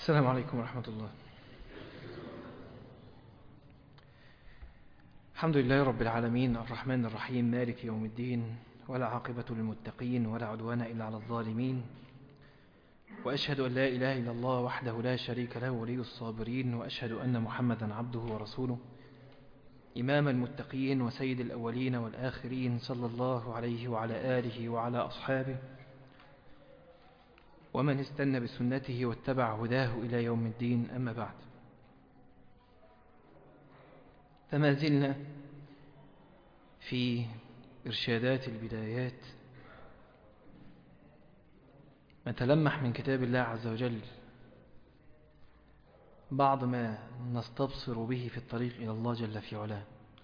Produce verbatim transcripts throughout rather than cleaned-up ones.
السلام عليكم ورحمة الله. الحمد لله رب العالمين، الرحمن الرحيم، مالك يوم الدين، ولا عاقبة للمتقين ولا عدوان إلا على الظالمين. وأشهد أن لا إله إلا الله وحده لا شريك له ولي الصابرين، وأشهد أن محمدا عبده ورسوله إمام المتقين وسيد الأولين والآخرين، صلى الله عليه وعلى آله وعلى أصحابه ومن استنى بسنته واتبع هداه إلى يوم الدين. أما بعد، فما زلنا في إرشادات البدايات نتلمح من كتاب الله عز وجل بعض ما نستبصر به في الطريق إلى الله جل في علاه.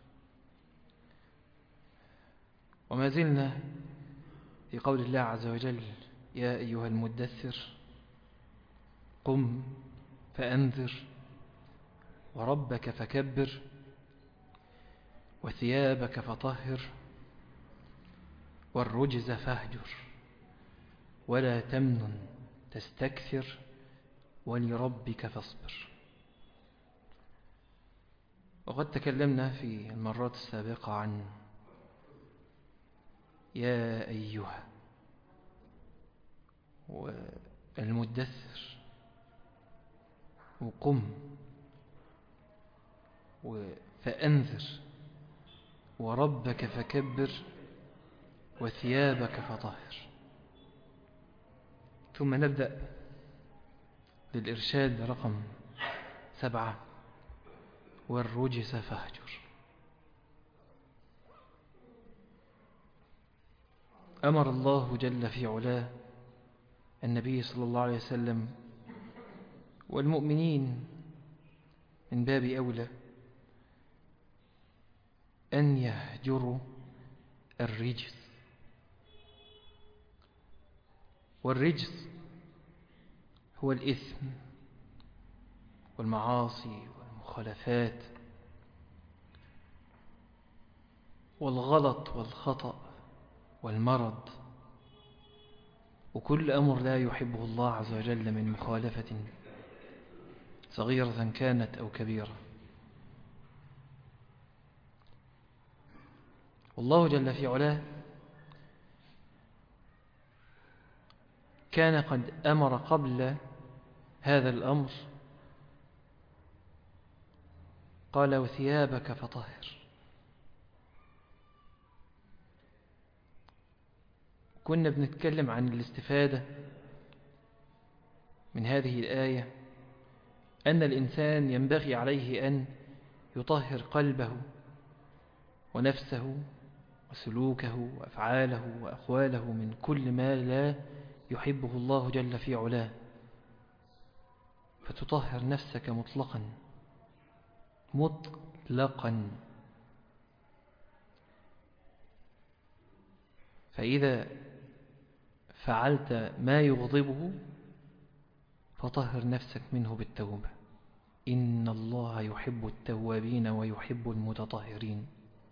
وما زلنا في قول الله عز وجل: يا أيها المدثر قم فأنذر وربك فكبر وثيابك فطهر والرجز فاهجر ولا تمنن تستكثر ولربك فاصبر. وقد تكلمنا في المرات السابقة عن يا أيها والمدثر وقم فأنذر وربك فكبر وثيابك فطهر. ثم نبدأ للإرشاد رقم سبعة: والرجس فاهجر. أمر الله جل في علاه النبي صلى الله عليه وسلم والمؤمنين من باب أولى أن يهجروا الرجس. والرجس هو الإثم والمعاصي والمخالفات والغلط والخطأ والمرض، وكل أمر لا يحبه الله عز وجل من مخالفة صغيرة كانت أو كبيرة. والله جل في علاه كان قد أمر قبل هذا الأمر، قال: وثيابك فطهر. كنا بنتكلم عن الاستفادة من هذه الآية، أن الإنسان ينبغي عليه أن يطهر قلبه ونفسه وسلوكه وأفعاله وأقواله من كل ما لا يحبه الله جل في علاه، فتطهر نفسك مطلقا مطلقا. فإذا فعلت ما يغضبه فطهر نفسك منه بالتوبة. إن الله يحب التوابين ويحب المتطهرين.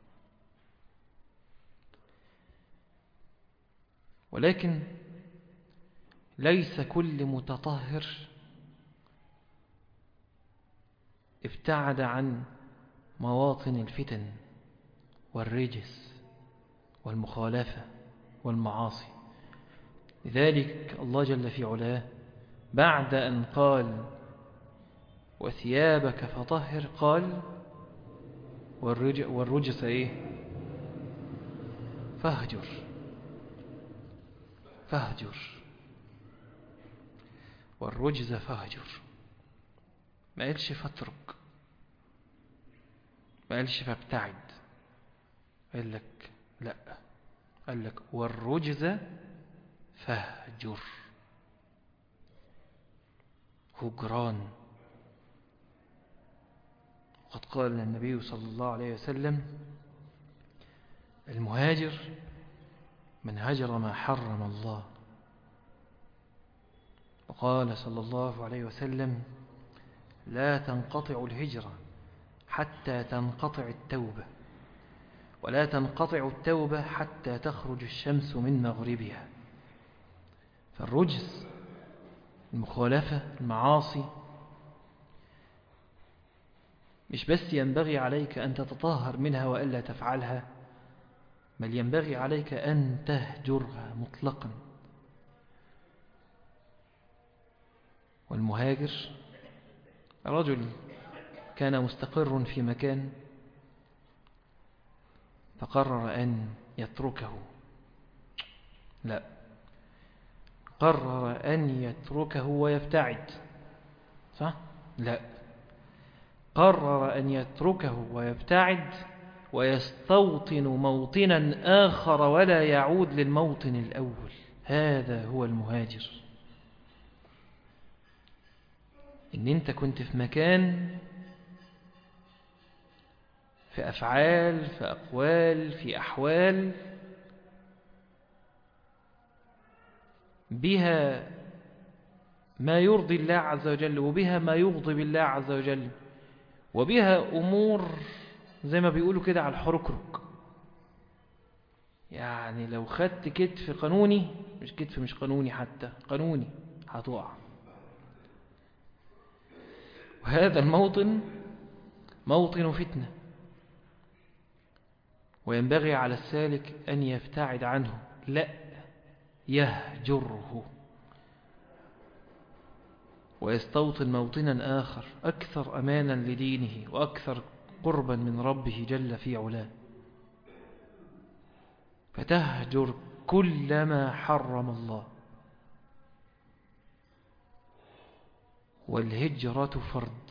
ولكن ليس كل متطهر ابتعد عن مواطن الفتن والرجس والمخالفة والمعاصي. لذلك الله جل في علاه بعد أن قال وثيابك فطهر قال والرجس إيه؟ فاهجر فاهجر والرجز فاهجر. ما قالش فاترك، ما قالش فابتعد، قال لك لا، قال لك والرجز فاهجر. هجران. وقد قال النبي صلى الله عليه وسلم: المهاجر من هجر ما حرم الله. وقال صلى الله عليه وسلم: لا تنقطع الهجرة حتى تنقطع التوبة، ولا تنقطع التوبة حتى تخرج الشمس من مغربها. فالرجس، المخالفة، المعاصي، مش بس ينبغي عليك أن تتطهر منها وألا تفعلها، بل ينبغي عليك أن تهجرها مطلقا. والمهاجر رجل كان مستقر في مكان فقرر أن يتركه، لا، قرر أن يتركه ويبتعد، صح؟ لا، قرر أن يتركه ويبتعد ويستوطن موطنا آخر ولا يعود للموطن الأول. هذا هو المهاجر. إن أنت كنت في مكان، في أفعال، في أقوال، في أحوال بها ما يرضي الله عز وجل، وبها ما يغضب الله عز وجل، وبها أمور زي ما بيقولوا كده على الحركرك. يعني لو خدت كتف قانوني، مش كتف مش قانوني، حتى قانوني، هتقع. وهذا الموطن موطن فتنة، وينبغي على السالك أن يبتعد عنه، لا يهجره ويستوطن موطنا آخر أكثر أمانا لدينه وأكثر قربا من ربه جل في علاه. فتهجر كل ما حرم الله. والهجرة فرض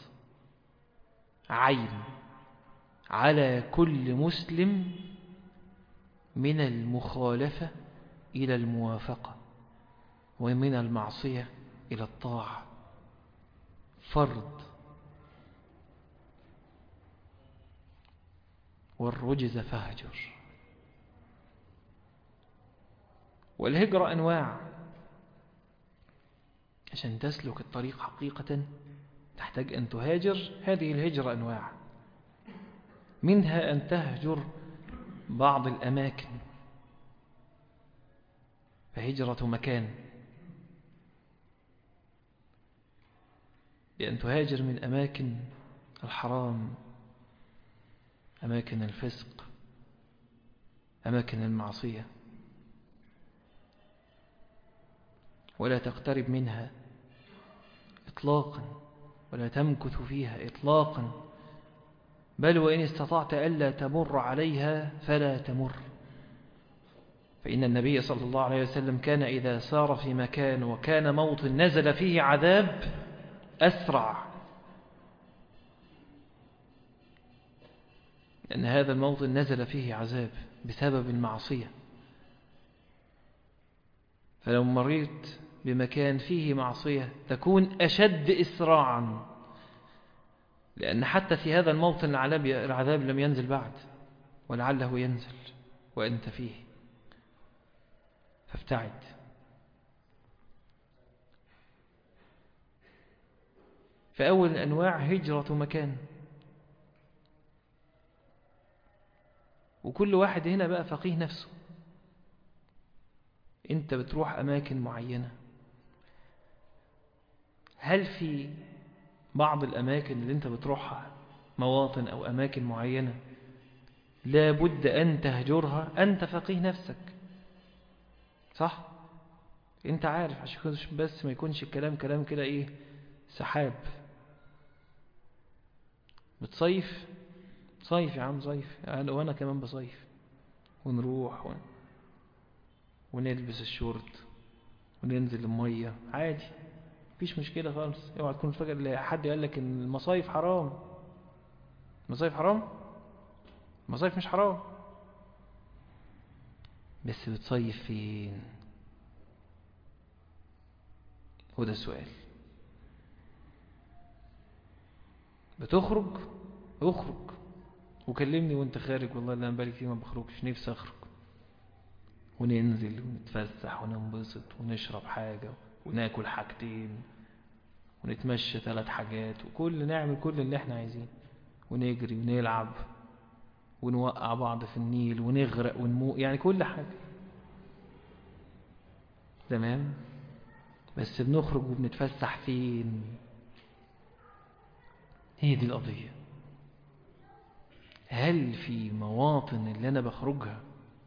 عين على كل مسلم من المخالفة إلى الموافقة، ومن المعصية إلى الطاعة، فرض. والرجز فاهجر. والهجرة أنواع. عشان تسلك الطريق حقيقة تحتاج أن تهاجر. هذه الهجرة أنواع، منها أن تهجر بعض الأماكن، فهجرة مكان، بأن تهاجر من أماكن الحرام، أماكن الفسق، أماكن المعصية، ولا تقترب منها إطلاقا، ولا تمكث فيها إطلاقا، بل وإن استطعت ألا تمر عليها فلا تمر. فإن النبي صلى الله عليه وسلم كان إذا سار في مكان وكان موطن نزل فيه عذاب أسرع، لأن هذا الموطن نزل فيه عذاب بسبب المعصية. فلو مريت بمكان فيه معصية تكون أشد إسراعا، لأن حتى في هذا الموطن العذاب لم ينزل بعد، ولعله ينزل وأنت فيه، فابتعد. فأول الأنواع هجرة مكان. وكل واحد هنا بقى فقيه نفسه. أنت بتروح أماكن معينة، هل في بعض الأماكن اللي أنت بتروحها مواطن أو أماكن معينة لا بد أن تهجرها؟ أنت فقيه نفسك، صح؟ أنت عارف، عشان بس ما يكونش الكلام كلام كده إيه، سحاب. بتصيف، صيف يا عم، صيف يعني، وأنا كمان بصيف، ونروح ون... ونلبس الشورت وننزل المية عادي، مفيش مشكلة خالص. اوعى تكون فاكر حد قال لك ان المصايف حرام. المصايف حرام؟ المصايف مش حرام، بس بتصيف فين؟ هو ده السؤال. بتخرج؟ اخرج وكلمني وانت خارج، والله اللي انا بالي فيه ما بخرجش، نفسي اخرج وننزل ونتفسح وننبسط ونشرب حاجة وناكل حاجتين ونتمشى ثلاث حاجات، وكل نعمل كل اللي احنا عايزين، ونجري ونلعب ونوقع بعض في النيل ونغرق ونموت، يعني كل حاجة تمام. بس بنخرج وبنتفسح فين؟ هي دي القضية. هل في مواطن اللي أنا بخرجها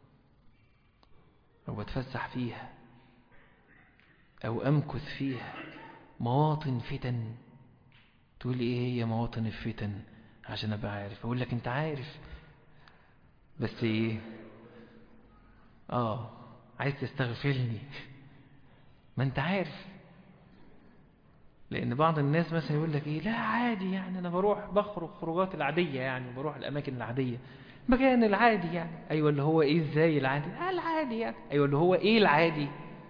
أو بتفسح فيها أو أمكث فيها مواطن فتن؟ تقول لي إيه هي مواطن الفتن عشان أبقى عارف؟ أقول لك أنت عارف بس إيه؟ آه عايز تستغفلني. ما أنت عارف. لأن بعض الناس مثلا يقول لك إيه، لا عادي يعني أنا بروح بخرج خروجات العادية يعني، بروح الأماكن العادية، مكان العادي يعني. أيوة اللي هو إيه إزاي العادي؟ آه العادي يعني. أيوة اللي هو إيه العادي؟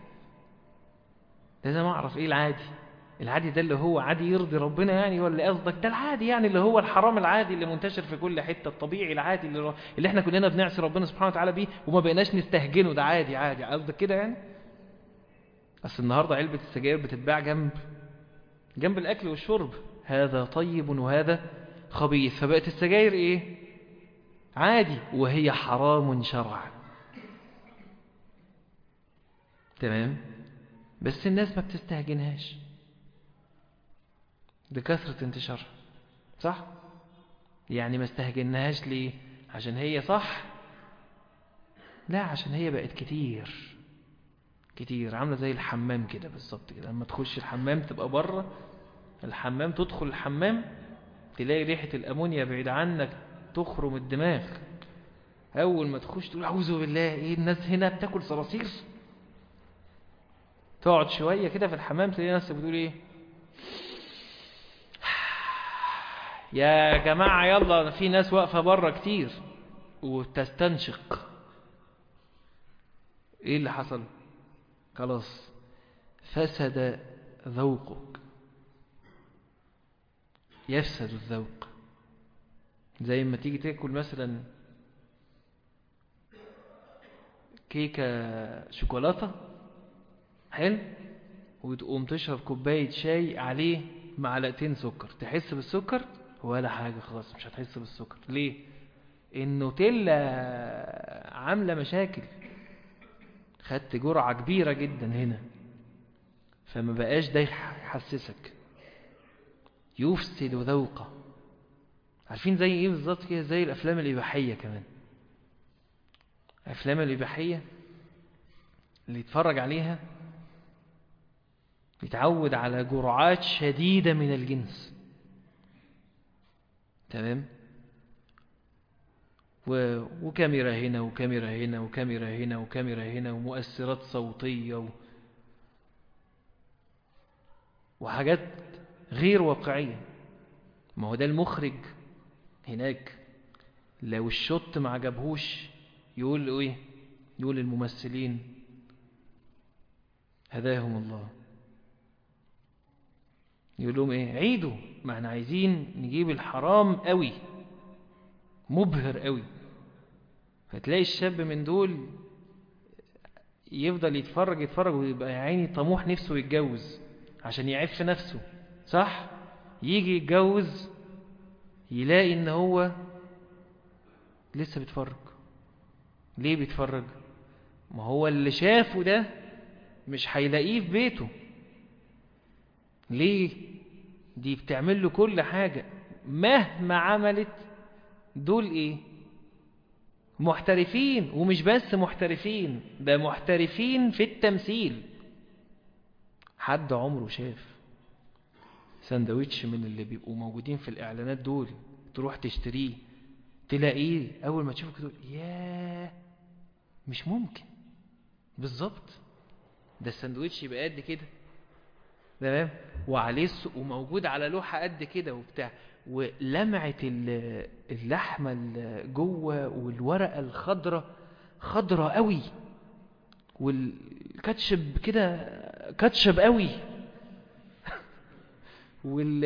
لازم أعرف إيه العادي. العادي ده اللي هو عادي يرضي ربنا يعني، ولا قصدك ده العادي يعني اللي هو الحرام العادي اللي منتشر في كل حتة، الطبيعي العادي اللي, اللي احنا كلنا بنعصي ربنا سبحانه وتعالى بيه وما بقيناش نستهجنه، ده عادي عادي قصدك كده يعني؟ أصل النهاردة علبة السجاير بتتباع جنب جنب الأكل والشرب، هذا طيب وهذا خبيث، فبقت السجاير إيه؟ عادي وهي حرام شرعا. تمام؟ بس الناس ما بتستهجنهاش بكثرة انتشارها، صح؟ يعني ما استهجنهاش ليه؟ عشان هي صح؟ لا، عشان هي بقت كتير كتير، عاملة زي الحمام كده بالظبط كده. لما تخش الحمام تبقى بره الحمام، تدخل الحمام تلاقي ريحة الأمونيا بعيد عنك تخرم الدماغ. أول ما تخش تقول أعوذ بالله، إيه الناس هنا بتاكل صراصير؟ تقعد شوية كده في الحمام تلاقي نفسك بتقول إيه، يا جماعة يلا في ناس واقفة بره كتير، وتستنشق. إيه اللي حصل؟ خلاص فسد ذوقك، يفسد الذوق. زي ما تيجي تاكل مثلا كيكة شوكولاتة حلو، وتقوم تشرب كوباية شاي عليه معلقتين سكر، تحس بالسكر ولا حاجة خلاص، مش هتحس بالسكر. ليه؟ النوتيلا عاملة مشاكل، خدت جرعة كبيرة جدا هنا، فما بقاش ده يحسسك، يفسد ذوقه. عارفين زي ايه بالظبط كده؟ زي الافلام الاباحية كمان. الافلام الاباحية اللي يتفرج عليها يتعود على جرعات شديدة من الجنس، تمام؟ و... وكاميرا هنا وكاميرا هنا وكاميرا هنا وكاميرا هنا ومؤثرات صوتية و... وحاجات غير واقعية. ما هو ده المخرج هناك لو الشوت ما عجبهوش يقول ايه؟ يقول الممثلين هداهم الله، يقول لهم ايه؟ عيدوا، ما احنا عايزين نجيب الحرام قوي مبهر قوي. فتلاقي الشاب من دول يفضل يتفرج يتفرج ويبقى يا عيني طموح نفسه يتجوز عشان يعف نفسه، صح؟ يجي يتجوز يلاقي ان هو لسه بيتفرج. ليه بيتفرج؟ ما هو اللي شافه ده مش هيلاقيه في بيته. ليه؟ دي بتعمل له كل حاجة، مهما عملت. دول ايه؟ محترفين، ومش بس محترفين، ده محترفين في التمثيل. حد عمره شاف ساندويتش من اللي بيبقوا موجودين في الإعلانات دول، تروح تشتريه تلاقيه أول ما تشوفه تقول ياه مش ممكن، بالظبط ده الساندويتش يبقى قد كده، تمام؟ وعليه وموجود على لوحة قد كده وبتاع، ولمعة اللحمة جوه، والورقة الخضرة خضرة قوي، والكاتشب كده كاتشب قوي، وال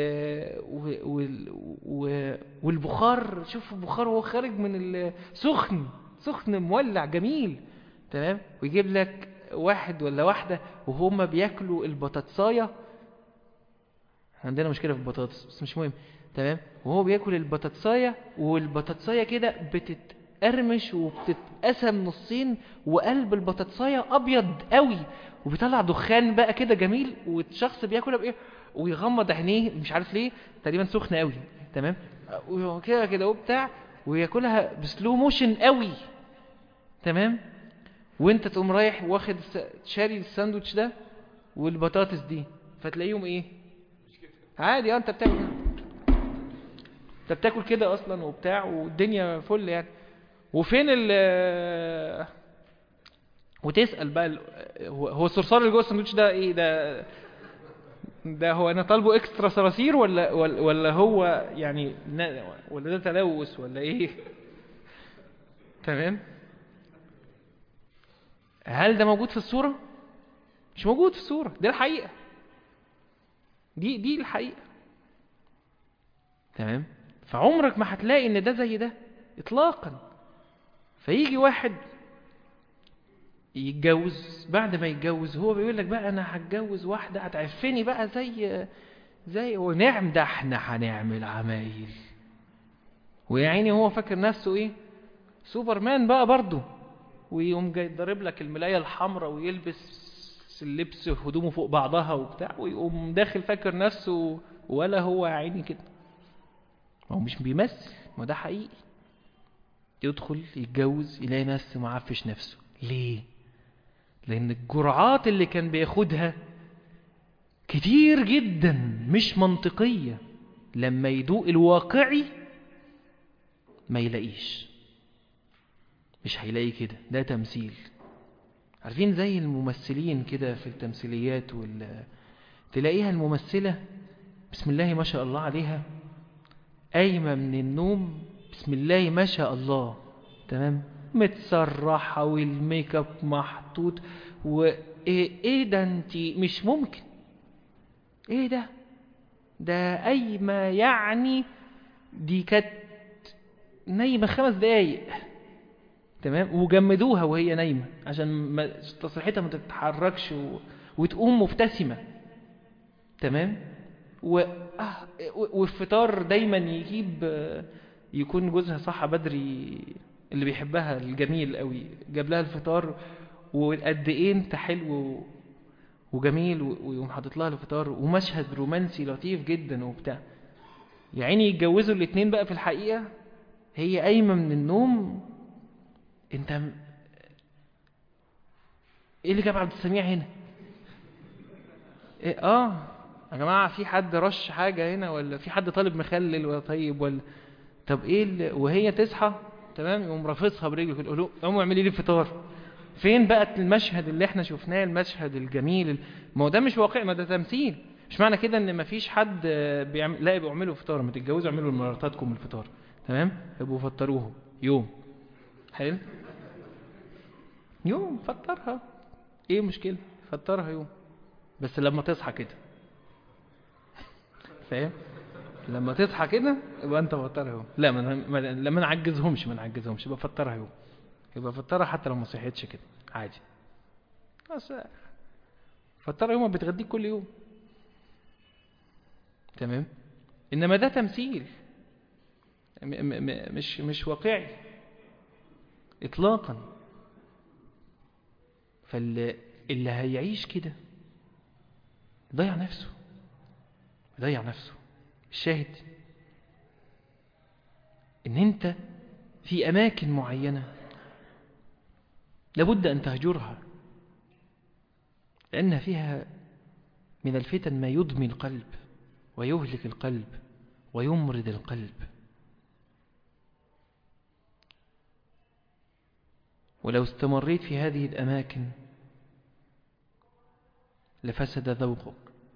وال والبخار، شوف البخار وهو خارج من السخن سخن مولع جميل، تمام؟ ويجيب لك واحد ولا واحدة وهم بياكلوا البطاطساية. عندنا مشكلة في البطاطس بس مش مهم، تمام؟ وهو بياكل البطاطساية، والبطاطساية كده بتتقرمش وبتتقسم نصين، وقلب البطاطساية ابيض قوي وبيطلع دخان بقى كده جميل، والشخص بياكلها بايه ويغمض عينيه مش عارف ليه، تقريبا سخن قوي، تمام؟ وكده كده وبتاع، وياكلها بسلو موشن قوي، تمام، وانت تقوم رايح واخد شاري الساندوتش ده والبطاطس دي، فتلاقيهم ايه عادي. اه انت بتاكل انت بتاكل كده اصلا وبتاع والدنيا فل يعني. وفين ال وتسأل بقى ال... هو هو الصرصار اللي جوه الساندوتش ده ايه ده؟ ده هو انا طالبه اكسترا صراصير ولا ولا, ولا هو يعني ولا ده تلوث ولا ايه؟ تمام. هل ده موجود في الصورة؟ مش موجود في الصورة، ده الحقيقة، دي دي الحقيقة، تمام. فعمرك ما هتلاقي ان ده زي ده اطلاقا. فيجي واحد يتجوز، بعد ما يتجوز هو بيقول لك بقى انا هتجوز واحدة هتعفني بقى زي زي ونعم، ده احنا هنعمل عمايل، ويا عيني هو فاكر نفسه ايه سوبرمان بقى برضه، ويقوم جاي ضارب لك الملاية الحمراء ويلبس اللبس هدومه فوق بعضها وبتاع، ويقوم داخل فاكر نفسه، ولا هو يا عيني كده، هو مش بيمثل، ما ده حقيقي. يدخل يتجوز يلاقي نفسه معفش نفسه. ليه؟ لأن الجرعات اللي كان بياخدها كتير جدا مش منطقية، لما يدوق الواقعي ما يلاقيش، مش هيلاقي كده، ده تمثيل. عارفين زي الممثلين كده في التمثيليات وال... تلاقيها الممثلة بسم الله ما شاء الله عليها قايمة من النوم بسم الله ما شاء الله، تمام، متسرحة والميك اب محطوط، وايه ايه ده انتي مش ممكن، ايه ده ده قايمة يعني دي كانت نايمة خمس دقايق، تمام، وجمدوها وهي نايمة عشان ما تصريحتها ما تتحركش و... وتقوم مبتسمة، تمام. و... آه... والفطار دايما يجيب يكون جوزها صحى بدري اللي بيحبها الجميل قوي، جاب لها الفطار وقد ايه انت حلو وجميل، ويقوم حاطط لها الفطار، ومشهد رومانسي لطيف جدا وبتاع. يا عيني يتجوزوا الاثنين بقى في الحقيقة هي قايمة من النوم، انت م... ايه اللي جاب عبد السميع هنا؟ إيه؟ اه يا جماعة في حد رش حاجة هنا، ولا في حد طالب مخلل ولا طيب ولا طب ايه اللي... وهي تصحى تمام يقوم رافضها برجله كده، يقول له قوموا اعملي لي الفطار. فين بقى المشهد اللي احنا شفناه، المشهد الجميل؟ ما هو ده مش واقع، ما ده تمثيل. مش معنى كده ان مفيش حد بيعمل، لا يبقوا اعملوا فطار، ما تتجوزوا اعملوا لمراتاتكم الفطار، تمام، يبقوا فطروهم يوم حلو، يوم فطرها، ايه مشكلة فطرها يوم، بس لما تصحى كده، فاهم، لما تصحى كده يبقى انت فطرها يوم. لا ما ما لما نعجزهمش ما نعجزهمش يبقى فطرها يوم، يبقى فطرها حتى لو ما صحيتش كده عادي، بس فطرها يوم بتغديك كل يوم، تمام. انما ده تمثيل م م مش مش واقعي اطلاقا. فاللي اللي هيعيش كده يضيع نفسه، يضيع نفسه. الشاهد ان انت في اماكن معينة لابد ان تهجرها، لان فيها من الفتن ما يدمي القلب ويهلك القلب ويمرض القلب. ولو استمريت في هذه الأماكن لفسد ذوقك،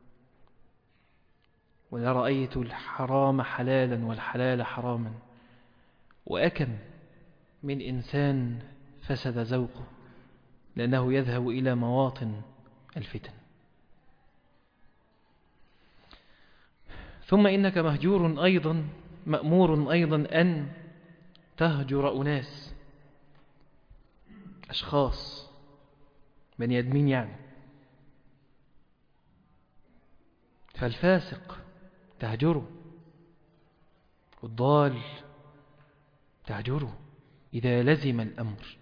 ولرأيت الحرام حلالا والحلال حراما. وأكم من إنسان فسد ذوقه لأنه يذهب إلى مواطن الفتن. ثم إنك مهجور أيضا، مأمور أيضا أن تهجر أناس، أشخاص بني آدمين يعني. فالفاسق تهجره، والضال تهجره إذا لزم الأمر.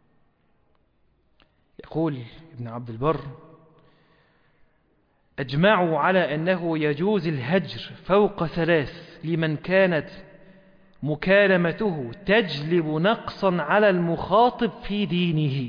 يقول ابن عبد البر: أجمعوا على أنه يجوز الهجر فوق ثلاث لمن كانت مكالمته تجلب نقصا على المخاطب في دينه.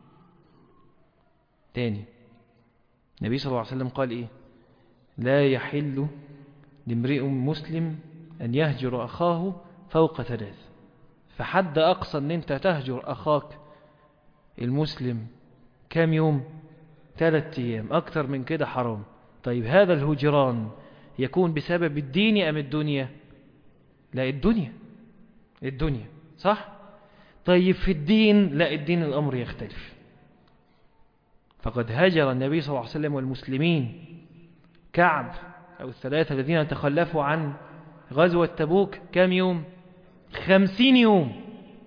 تاني، النبي صلى الله عليه وسلم قال إيه؟ لا يحل لامرئ مسلم أن يهجر أخاه فوق ثلاث. فحد أقصى أن أنت تهجر أخاك المسلم كم يوم؟ ثلاث أيام. أكثر من كده حرام. طيب هذا الهجران يكون بسبب الدين أم الدنيا؟ لا، الدنيا. الدنيا صح؟ طيب في الدين، لا، الدين الأمر يختلف. فقد هجر النبي صلى الله عليه وسلم والمسلمين كعب أو الثلاثة الذين تخلفوا عن غزوة تبوك كم يوم؟ خمسين يوم،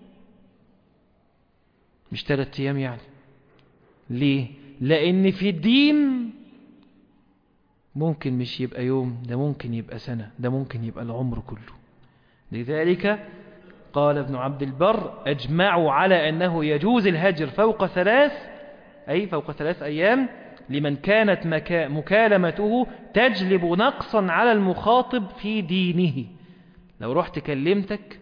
مش ثلاثة أيام يعني. ليه؟ لأن في الدين ممكن مش يبقى يوم، ده ممكن يبقى سنة، ده ممكن يبقى العمر كله. لذلك قال ابن عبد البر: أجمعوا على أنه يجوز الهجر فوق ثلاث، أي فوق ثلاث أيام، لمن كانت مكا مكالمته تجلب نقصا على المخاطب في دينه. لو رحت كلمتك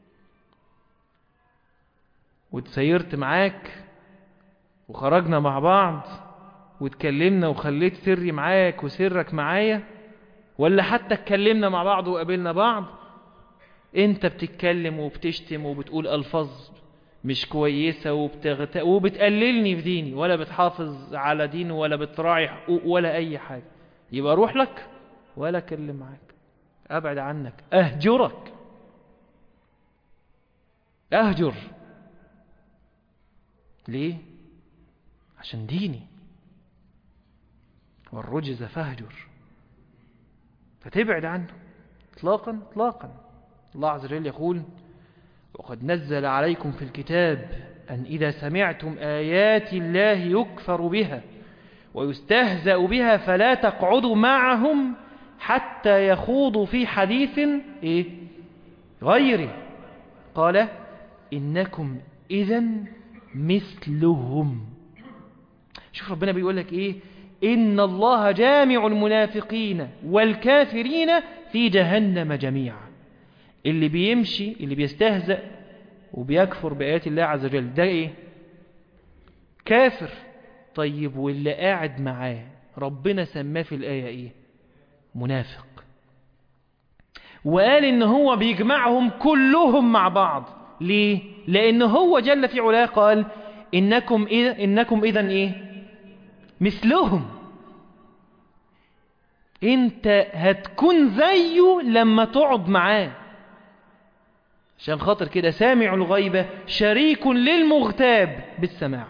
وتسيرت معاك وخرجنا مع بعض واتكلمنا وخليت سري معاك وسرك معايا، ولا حتى اتكلمنا مع بعض وقابلنا بعض، انت بتتكلم وبتشتم وبتقول ألفاظ مش كويسة وبتغت... وبتقللني في ديني، ولا بتحافظ على ديني، ولا بتراعي حقوق، ولا أي حاجة، يبقى روح لك ولا أكلم معاك، أبعد عنك، أهجرك، أهجر. ليه؟ عشان ديني، والرجز فاهجر، فتبعد عنه اطلاقا اطلاقا. الله عز وجل يقول: وقد نزل عليكم في الكتاب أن إذا سمعتم آيات الله يكفر بها ويستهزأ بها فلا تقعدوا معهم حتى يخوضوا في حديث إيه؟ غيره. قال: إنكم إذن مثلهم. شوف ربنا بيقول لك إيه؟ إن الله جامع المنافقين والكافرين في جهنم جميعا. اللي بيمشي، اللي بيستهزأ وبيكفر بآيات الله عز وجل، ده إيه؟ كافر. طيب واللي قاعد معاه ربنا سماه في الآية إيه؟ منافق. وقال إن هو بيجمعهم كلهم مع بعض. ليه؟ لأن هو جل في علاه قال: إنكم إذا إنكم إذن إيه؟ مثلهم. أنت هتكون زيه لما تقعد معاه. عشان خاطر كده سامع الغيبة شريك للمغتاب بالسماع.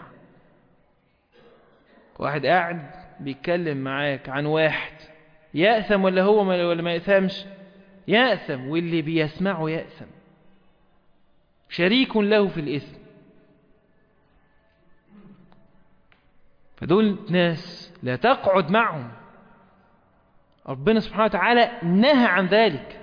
واحد قاعد بيتكلم معاك عن واحد، يأثم ولا هو ولا ما يأثمش؟ يأثم، واللي بيسمعه يأثم، شريك له في الإثم. فدول ناس لا تقعد معهم. ربنا سبحانه وتعالى نهى عن ذلك.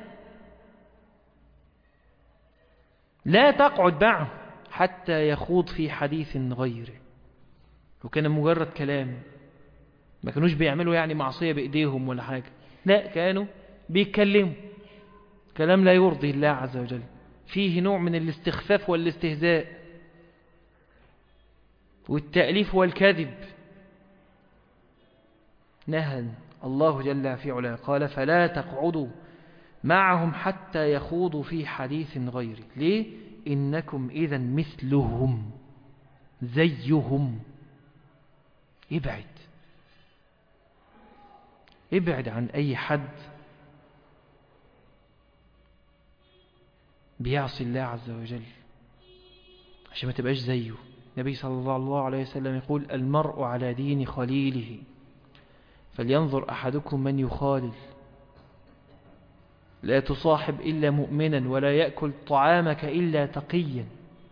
لا تقعد معه حتى يخوض في حديث غيره. وكان مجرد كلام، ما كانوش بيعملوا يعني معصية بإيديهم ولا حاجة، لا، كانوا بيتكلموا كلام لا يرضي الله عز وجل، فيه نوع من الاستخفاف والاستهزاء والتأليف والكذب. نهى الله جل في علاه قال: فلا تقعدوا معهم حتى يخوضوا في حديث غيره. ليه؟ إنكم إذا مثلهم، زيهم. ابعد ابعد عن أي حد بيعصي الله عز وجل عشان ما تبقاش زيه. النبي صلى الله عليه وسلم يقول: المرء على دين خليله فلينظر أحدكم من يخالل. لا تصاحب إلا مؤمنا ولا يأكل طعامك إلا تقيا.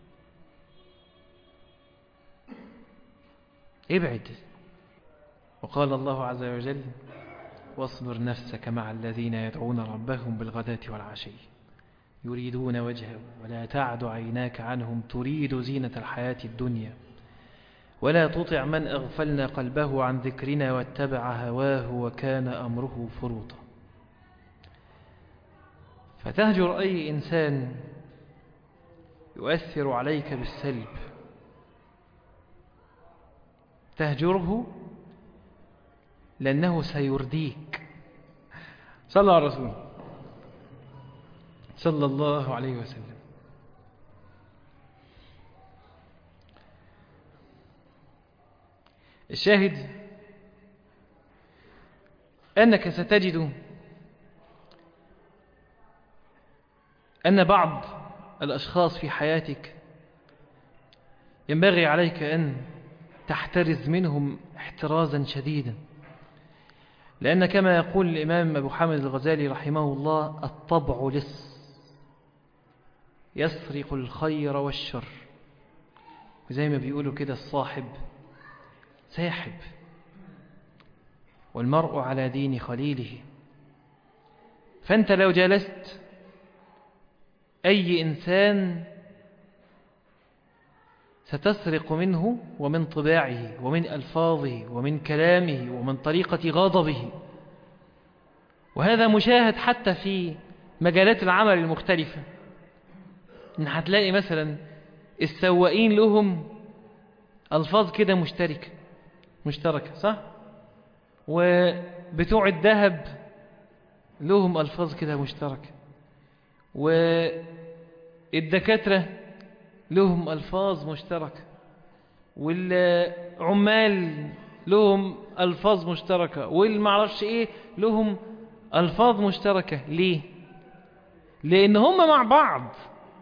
ابعد. وقال الله عز وجل: واصبر نفسك مع الذين يدعون ربهم بالغداة والعشي يريدون وجهه ولا تعد عيناك عنهم تريد زينة الحياة الدنيا ولا تطع من أغفلنا قلبه عن ذكرنا واتبع هواه وكان أمره فرطا. فتهجر أي إنسان يؤثر عليك بالسلب، تهجره لأنه سيرديك. صلى على الرسول صلى الله عليه وسلم. الشاهد أنك ستجد أن بعض الأشخاص في حياتك ينبغي عليك أن تحترز منهم احترازا شديدا، لأن كما يقول الإمام أبو حامد الغزالي رحمه الله: الطبع لص يسرق الخير والشر. وزي ما بيقولوا كده الصاحب ساحب، والمرء على دين خليله. فأنت لو جلست أي إنسان ستسرق منه ومن طباعه ومن ألفاظه ومن كلامه ومن طريقة غضبه. وهذا مشاهد حتى في مجالات العمل المختلفة، إن هتلاقي مثلا السواقين لهم ألفاظ كده مشتركة مشتركة صح؟ وبتوع الذهب لهم ألفاظ كده مشتركة، والدكاترة لهم ألفاظ مشتركة، والعمال لهم ألفاظ مشتركة، والمعرفش إيه لهم ألفاظ مشتركة. ليه؟ لأن هم مع بعض،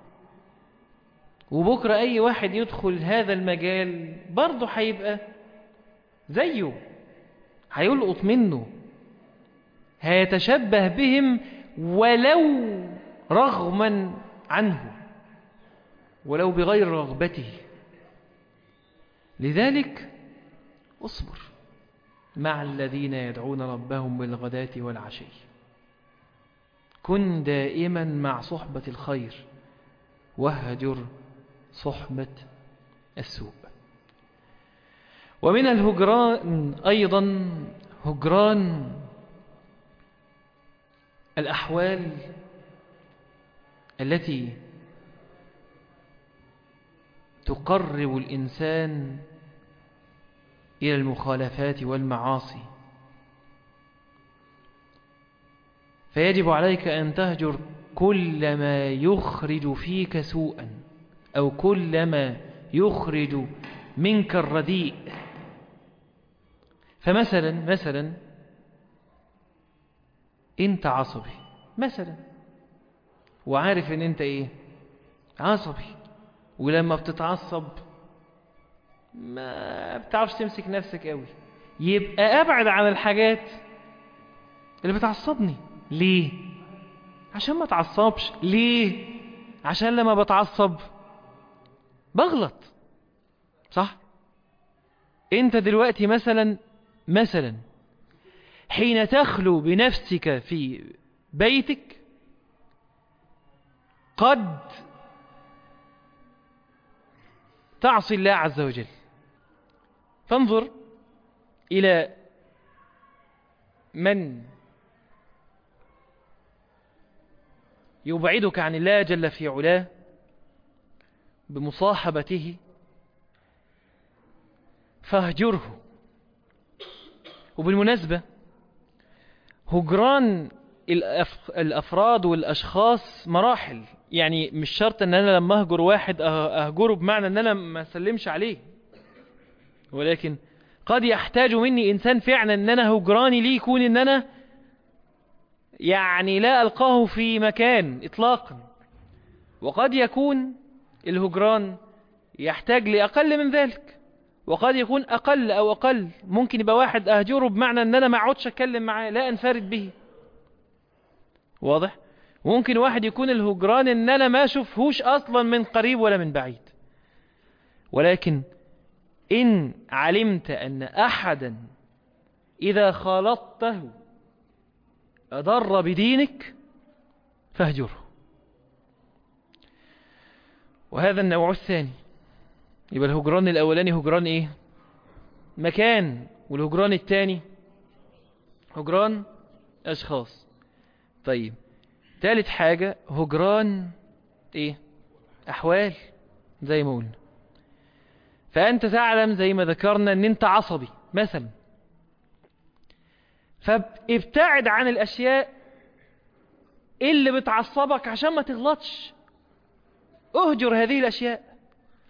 وبكرة أي واحد يدخل هذا المجال برضه هيبقى زيه، هيلقط منه، هيتشبه بهم ولو رغما عنه، ولو بغير رغبته. لذلك اصبر مع الذين يدعون ربهم بالغداة والعشي، كن دائما مع صحبة الخير، واهجر صحبة السوء. ومن الهجران أيضا هجران الأحوال التي تقرب الإنسان إلى المخالفات والمعاصي. فيجب عليك أن تهجر كل ما يخرج فيك سوءا، أو كل ما يخرج منك الرديء. فمثلا مثلا انت عصبي مثلا، وعارف ان انت ايه عصبي، ولما بتتعصب ما بتعرفش تمسك نفسك قوي، يبقى ابعد عن الحاجات اللي بتعصبني. ليه؟ عشان ما تعصبش. ليه؟ عشان لما بتعصب بغلط، صح؟ انت دلوقتي مثلا مثلا حين تخلو بنفسك في بيتك قد تعصي الله عز وجل. فانظر إلى من يبعدك عن الله جل في علاه بمصاحبته فاهجره. وبالمناسبة هجران الأفراد والأشخاص مراحل، يعني مش شرط أن أنا لما أهجر واحد أهجره بمعنى أن أنا ما سلمش عليه، ولكن قد يحتاج مني إنسان فعلا أن أنا هجراني ليه يكون أن أنا يعني لا ألقاه في مكان إطلاقا، وقد يكون الهجران يحتاج لأقل من ذلك، وقد يكون أقل أو أقل. ممكن يبقى واحد أهجره بمعنى أن أنا ما اقعدش أتكلم معاه، لا أنفرد به، واضح؟ ممكن واحد يكون الهجران أن أنا ما أشوفهوش أصلا من قريب ولا من بعيد. ولكن إن علمت أن أحدا إذا خالطته أضر بدينك فاهجره. وهذا النوع الثاني. يبقى الهجران الأولاني هجران إيه؟ مكان، والهجران الثاني هجران أشخاص. طيب ثالث حاجة هجران ايه احوال زي ما قلنا. فانت تعلم زي ما ذكرنا ان انت عصبي مثلا، فابتعد عن الاشياء اللي بتعصبك عشان ما تغلطش. اهجر هذه الاشياء.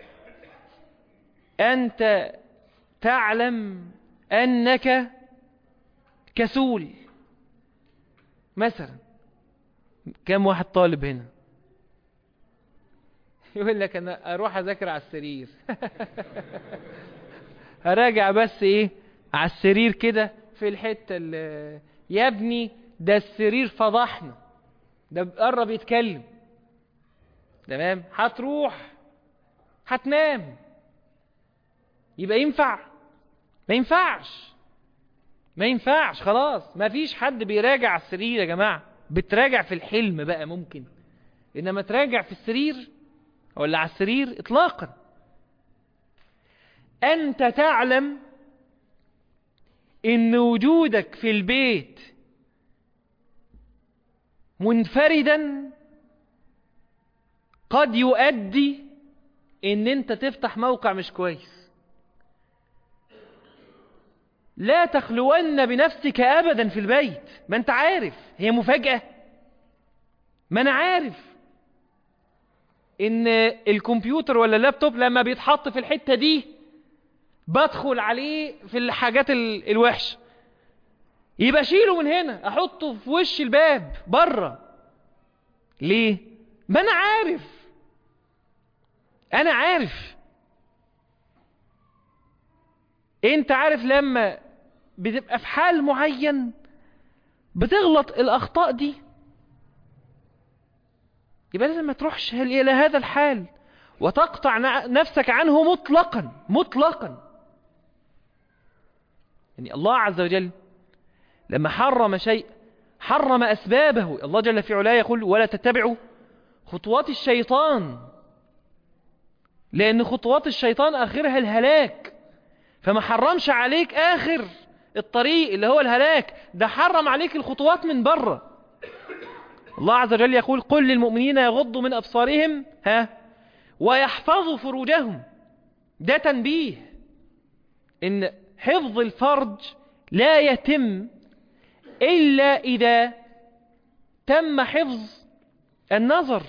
انت تعلم انك كسول مثلا. كم واحد طالب هنا يقول لك انا اروح اذاكر على السرير هراجع بس ايه على السرير كده في الحتة اللي يا ابني ده السرير فضحنا، ده قرب يتكلم. تمام، هتروح هتنام، يبقى ينفع؟ ما ينفعش ما ينفعش خلاص. ما فيش حد بيراجع على السرير يا جماعة. بتراجع في الحلم بقى ممكن، انما تراجع في السرير ولا على السرير اطلاقا. انت تعلم ان وجودك في البيت منفردا قد يؤدي ان انت تفتح موقع مش كويس. لا تخلون بنفسك ابدا في البيت. ما انت عارف هي مفاجأة. ما انا عارف ان الكمبيوتر ولا اللابتوب لما بيتحط في الحتة دي بدخل عليه في الحاجات الوحشة، يبقى شيله من هنا احطه في وش الباب بره. ليه؟ ما انا عارف انا عارف انت عارف لما بتبقى في حال معين بتغلط الاخطاء دي، يبقى لازم ما تروحش الى هذا الحال وتقطع نفسك عنه مطلقا مطلقا. يعني الله عز وجل لما حرم شيء حرم أسبابه. الله جل في علاه يقول ولا تتبعوا خطوات الشيطان، لأن خطوات الشيطان آخرها الهلاك. فما حرمش عليك آخر الطريق اللي هو الهلاك، ده حرم عليك الخطوات من بره. الله عز وجل يقول قل للمؤمنين يغضوا من أبصارهم ها ويحفظوا فروجهم. ده تنبيه إن حفظ الفرج لا يتم إلا إذا تم حفظ النظر،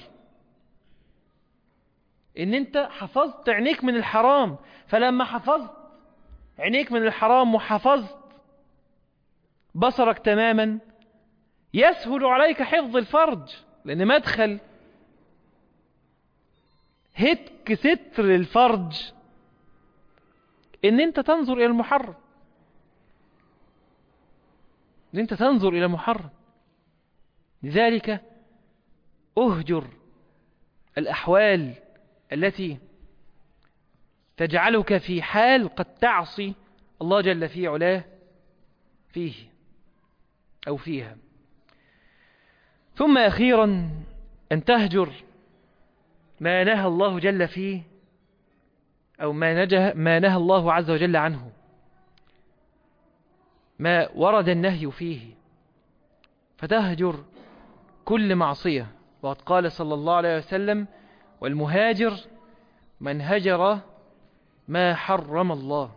إن أنت حفظت عينيك من الحرام. فلما حفظت عينيك من الحرام وحفظت بصرك تماما يسهل عليك حفظ الفرج، لأن مدخل هتك ستر الفرج إن أنت تنظر إلى المحرم، إن أنت تنظر إلى محرم. لذلك أهجر الأحوال التي تجعلك في حال قد تعصي الله جل في علاه فيه أو فيها. ثم أخيرا أن تهجر ما نهى الله جل فيه أو ما, نجه ما نهى الله عز وجل عنه، ما ورد النهي فيه، فتهجر كل معصية. وقد قال صلى الله عليه وسلم والمهاجر من هجر ما حرم الله.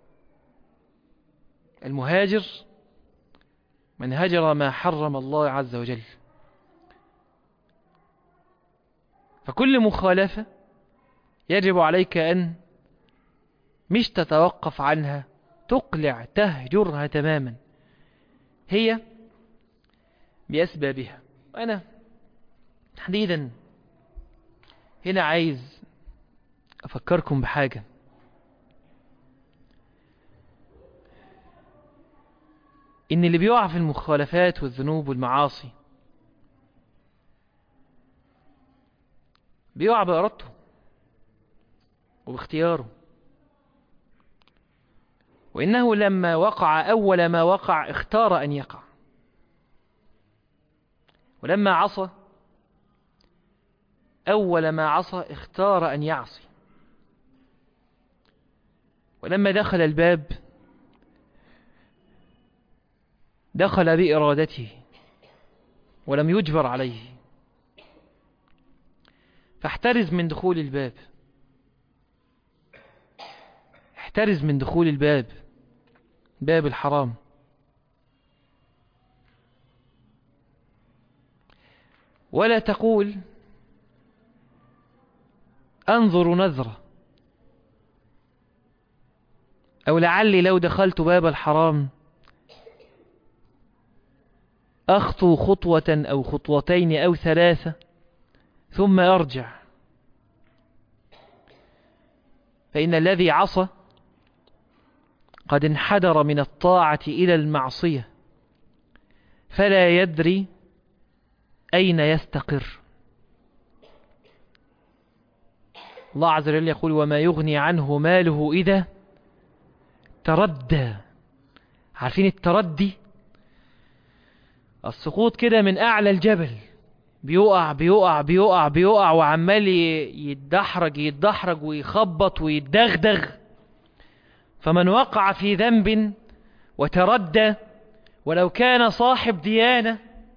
المهاجر من هجر ما حرم الله عز وجل. فكل مخالفة يجب عليك أن مش تتوقف عنها، تقلع تهجرها تماما هي بأسبابها. وأنا تحديدا هنا عايز أفكركم بحاجة. إن اللي بيقع في المخالفات والذنوب والمعاصي بيقع بإرادته وباختياره، وإنه لما وقع أول ما وقع اختار أن يقع، ولما عصى أول ما عصى اختار أن يعصي، ولما دخل الباب دخل بإرادته ولم يجبر عليه. فاحترز من دخول الباب، احترز من دخول الباب، باب الحرام. ولا تقول أنظر نظرة، أو لعلي لو دخلت باب الحرام أخطو خطوة أو خطوتين أو ثلاثة ثم أرجع، فإن الذي عصى قد انحدر من الطاعة إلى المعصية فلا يدري أين يستقر. الله عز وجل يقول: وما يغني عنه ماله إذا تردى. عارفين التردي؟ السقوط كده من أعلى الجبل، بيقع بيقع بيقع بيقع وعمال يتدحرج يتدحرج ويخبط ويتدغدغ. فمن وقع في ذنب وتردى ولو كان صاحب ديانة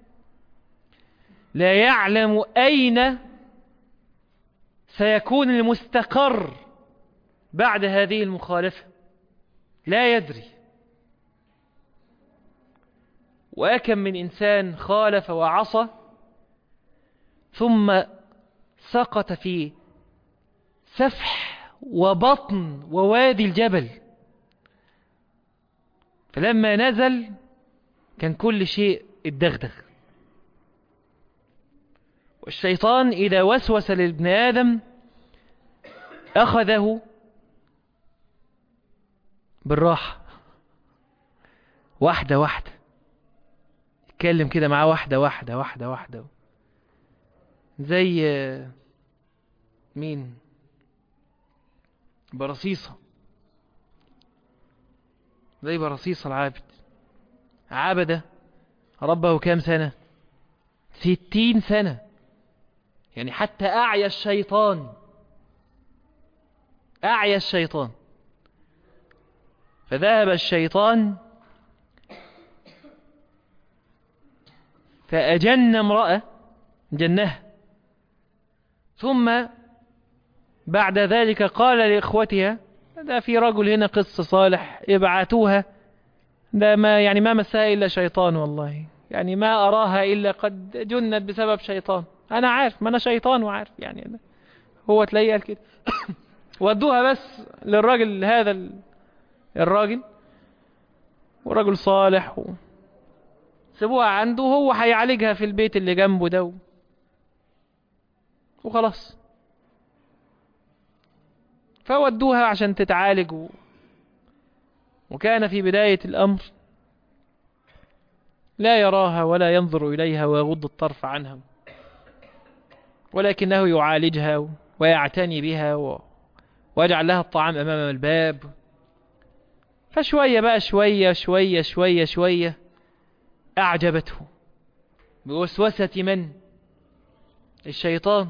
لا يعلم أين سيكون المستقر بعد هذه المخالفة، لا يدري. وأكم من إنسان خالف وعصى ثم سقط في سفح وبطن ووادي الجبل، فلما نزل كان كل شيء اتدغدغ. والشيطان إذا وسوس لابن آدم أخذه بالراحة، واحدة واحدة، يتكلم كده معاه واحدة واحدة واحدة واحدة، زي مين؟ برصيصة، زي برصيصة العابد. عبد ربه كام سنة؟ ستين سنة، يعني حتى أعيا الشيطان، أعيا الشيطان. فذهب الشيطان فأجن امرأة، جنها، ثم بعد ذلك قال لإخوتها: ده في رجل هنا قصة صالح، ابعتوها، ده ما يعني ما مسها إلا شيطان، والله يعني ما أراها إلا قد جنت بسبب شيطان. أنا عارف، ما أنا شيطان وعارف، يعني هو تلاقيه قال كده. ودوها بس للراجل هذا، الراجل ورجل صالح، و... سيبوها عنده، هو هيعالجها في البيت اللي جنبه ده، وخلاص. فودوها عشان تتعالج، و... وكان في بداية الأمر لا يراها ولا ينظر إليها ويغض الطرف عنها، ولكنه يعالجها ويعتني بها، و... ويجعل لها الطعام أمام الباب. فشوية بقى شوية شوية شوية شوية أعجبته بوسوسة من؟ الشيطان.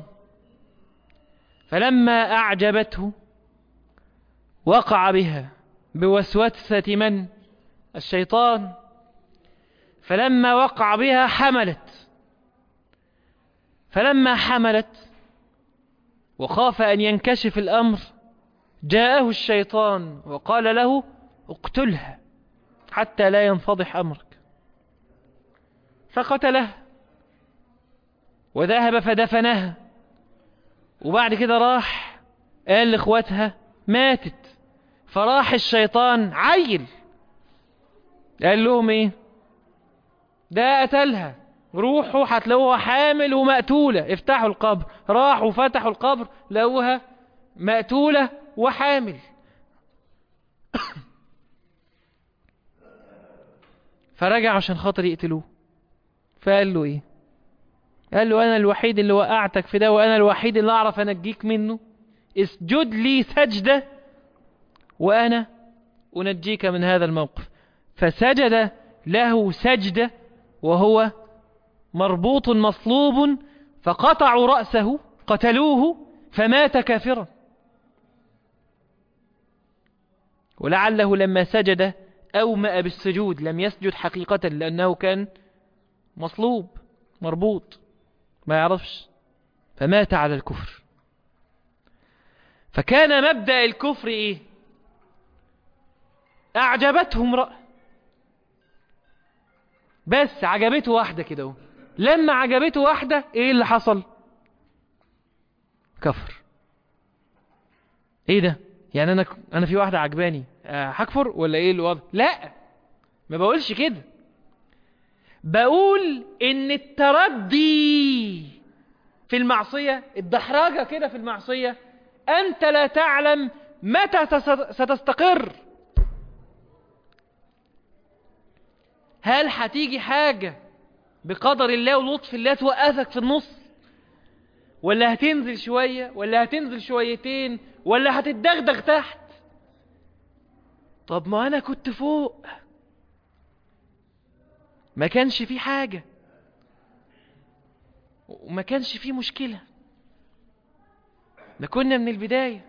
فلما أعجبته وقع بها بوسوسة من؟ الشيطان. فلما وقع بها حملت، فلما حملت وخاف أن ينكشف الأمر جاءه الشيطان وقال له: اقتلها حتى لا ينفضح أمرك. فقتلها وذهب فدفنها، وبعد كده راح قال لإخواتها ماتت. فراح الشيطان عيل قال لهم: ايه ده؟ قتلها، روحوا هتلاقوها حامل ومقتولة، افتحوا القبر. راحوا فتحوا القبر لقوها مقتولة وحامل. فرجع عشان خاطر يقتلوه. فقال له ايه؟ قال له: انا الوحيد اللي وقعتك في ده، وانا الوحيد اللي اعرف انجيك منه، اسجد لي سجدة وانا انجيك من هذا الموقف. فسجد له سجدة وهو مربوط مصلوب، فقطعوا رأسه، قتلوه، فمات كافرا. ولعله لما سجد أومأ بالسجود، لم يسجد حقيقة لأنه كان مصلوب مربوط ما يعرفش، فمات على الكفر. فكان مبدأ الكفر ايه؟ اعجبته امرأة، بس عجبته واحدة كده اهو. لما عجبته واحدة ايه اللي حصل؟ كفر. ايه ده؟ يعني انا انا في واحدة عجباني هكفر ولا ايه الوضع؟ لا، ما بقولش كده. بقول ان التردي في المعصية، الدحرجة كده في المعصية، انت لا تعلم متى ستستقر. هل هتيجي حاجة بقدر الله ولطف الله توقفك في النص، ولا هتنزل شوية، ولا هتنزل شويتين، ولا هتتدغدغ تحت؟ طب ما انا كنت فوق، ما كانش في حاجة وما كانش في مشكلة، ده كنا من البداية.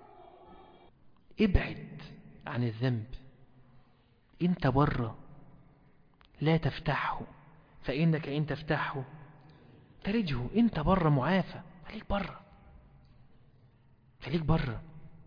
ابعد عن الذنب، انت بره، لا تفتحه، فإنك إن تفتحه ترجه. انت بره معافى، خليك بره، خليك بره،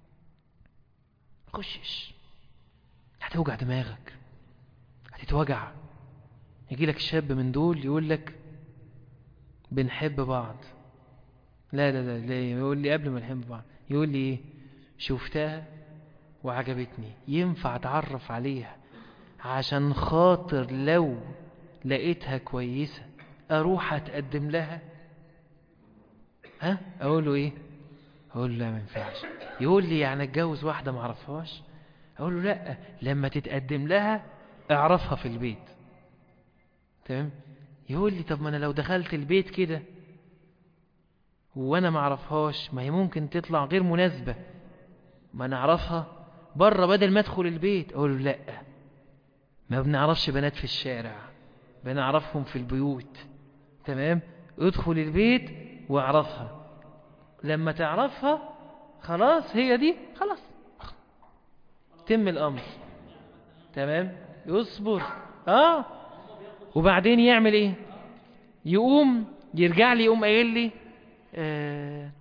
خشش، هتوجع دماغك، هتتوجع. يجي لك شاب من دول يقول لك بنحب بعض، لا لا لا لا، يقول لي قبل ما نحب بعض يقول لي ايه؟ شفتها وعجبتني، ينفع اتعرف عليها عشان خاطر لو لقيتها كويسة اروح اتقدم لها؟ ها؟ اقول له ايه؟ اقول له لا ما ينفعش. يقول لي يعني اتجوز واحدة ما اعرفهاش؟ اقول له لا، لما تتقدم لها اعرفها في البيت. تمام؟ يقول لي طب ما انا لو دخلت البيت كده وانا ما اعرفهاش، ما هي ممكن تطلع غير مناسبة، ما نعرفها بره بدل ما ادخل البيت. اقول له لا، ما بنعرفش بنات في الشارع، بنعرفهم في البيوت. تمام؟ ادخل البيت واعرفها، لما تعرفها خلاص هي دي، خلاص تم الامر. تمام؟ يصبر. اه وبعدين يعمل ايه؟ يقوم يرجع لي، يقوم قايل لي آه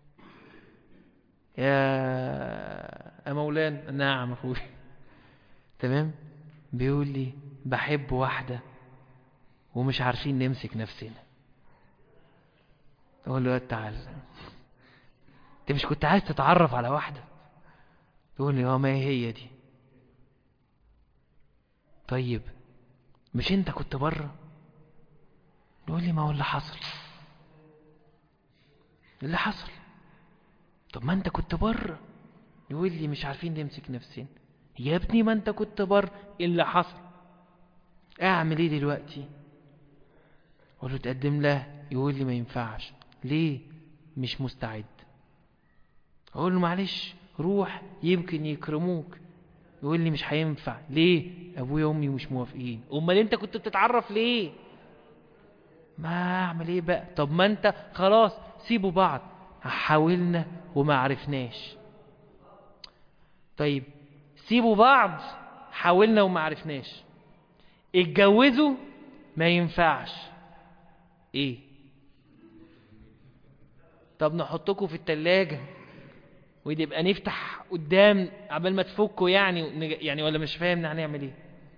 يا مولانا، نعم اخوي. تمام؟ بيقول لي بحب واحدة ومش عارفين نمسك نفسنا. اقول له تعال، انت مش كنت عايز تتعرف على واحدة؟ يقول لي اه ما هي دي. طيب مش انت كنت بره؟ يقول لي ما هو اللي حصل، اللي حصل. طب ما انت كنت بره. يقول لي مش عارفين نمسك نفسنا. يا ابني ما انت كنت بره، اللي حصل. اعمل ايه دلوقتي؟ اقول له تقدم لها. يقول لي ما ينفعش. ليه؟ مش مستعد. اقول له معلش روح يمكن يكرموك. يقول لي مش هينفع. ليه؟ ابويا وامي مش موافقين. امال انت كنت بتتعرف ليه؟ ما اعمل ايه بقى؟ طب ما انت خلاص سيبوا بعض. حاولنا وما عرفناش. طيب سيبوا بعض، حاولنا وما عرفناش. اتجوزوا، ما ينفعش. ايه؟ طب نحطكوا في التلاجة ويبقى نفتح قدام عبال ما تفكوا يعني يعني ولا مش فاهم هنعمل ايه؟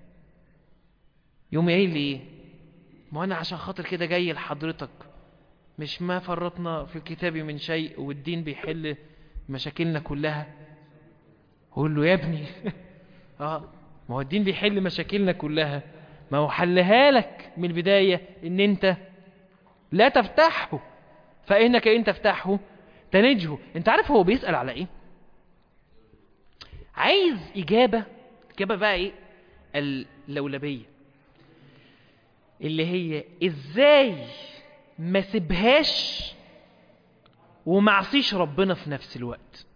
يوم قايل لي ايه؟ ما انا عشان خاطر كده جاي لحضرتك، مش ما فرطنا في الكتاب من شيء والدين بيحل مشاكلنا كلها. اقول له يا ابني اه ما هو الدين بيحل مشاكلنا كلها، ما هو حلها لك من البداية ان انت لا تفتحه، فانك ان تفتحه تنجه. انت عارف هو بيسأل على ايه؟ عايز اجابة، اجابة بقى ايه؟ اللولبية، اللي هي ازاي ما سيبهاش ومعصيش ربنا في نفس الوقت.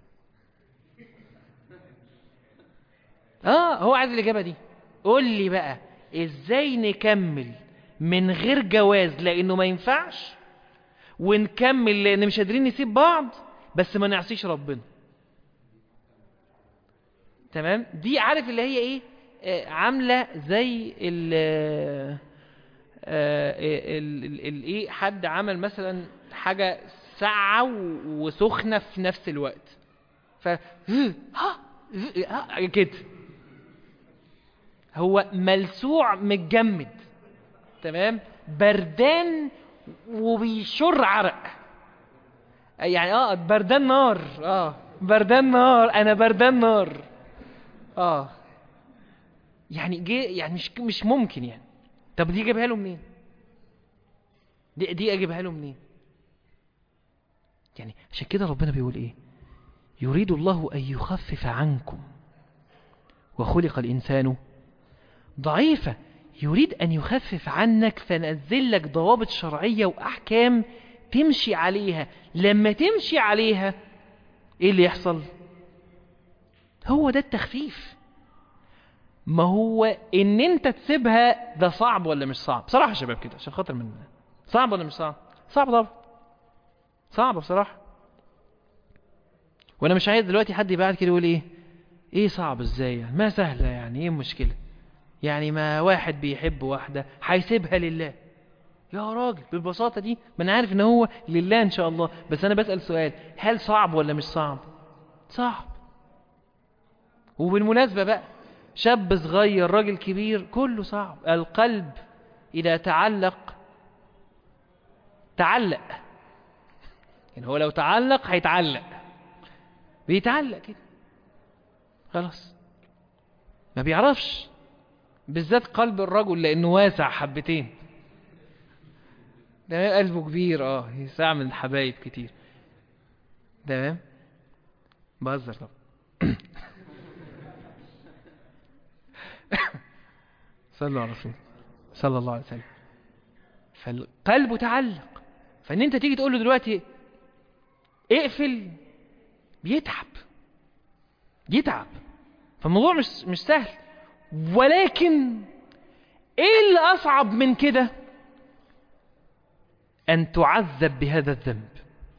اه هو عايز الاجابة دي. قول لي بقى ازاي نكمل من غير جواز لانه ما ينفعش، ونكمل لان مش قادرين نسيب بعض بس ما نعصيش ربنا. تمام؟ دي عارف اللي هي ايه؟ آه عاملة زي ال الايه، حد عمل مثلا حاجة ساقعة وسخنة في نفس الوقت. ف ها كده، هو ملسوع متجمد، تمام، بردان وبيشر عرق، يعني اه بردان نار، اه بردان نار، انا بردان نار، اه يعني جي يعني مش مش ممكن يعني. طب دي اجيبها له منين؟ دي دي اجيبها له منين؟ يعني عشان كده ربنا بيقول ايه؟ يريد الله ان يخفف عنكم وخلق الانسان ضعيفا. يريد ان يخفف عنك، فنزل لك ضوابط شرعية واحكام تمشي عليها. لما تمشي عليها ايه اللي يحصل؟ هو ده التخفيف. ما هو ان انت تسيبها ده صعب ولا مش صعب؟ بصراحة يا شباب كده عشان خاطر من صعب ولا مش صعب؟ صعب طبعا، صعب بصراحة. وانا مش عايز دلوقتي حد يبعد كده يقول ايه ايه صعب ازاي يعني؟ ما سهلة يعني، ايه المشكلة يعني؟ ما واحد بيحب واحدة هيسيبها لله يا راجل بالبساطة دي؟ ما انا عارف ان هو لله ان شاء الله، بس انا بسأل سؤال، هل صعب ولا مش صعب؟ صعب. وبالمناسبة بقى، شاب صغير راجل كبير كله صعب. القلب إذا تعلق تعلق، يعني هو لو تعلق هيتعلق، بيتعلق كده خلاص، ما بيعرفش، بالذات قلب الرجل لأنه واسع حبتين، تمام، قلبه كبير، اه يسع من الحبايب كتير، تمام. بهزر طبعا. صلوا على رسول صلى الله عليه وسلم. فالقلب تعلق، فان انت تيجي تقول له دلوقتي اقفل، بيتعب يتعب. فالموضوع مش مش سهل. ولكن ايه اللي اصعب من كده؟ ان تعذب بهذا الذنب،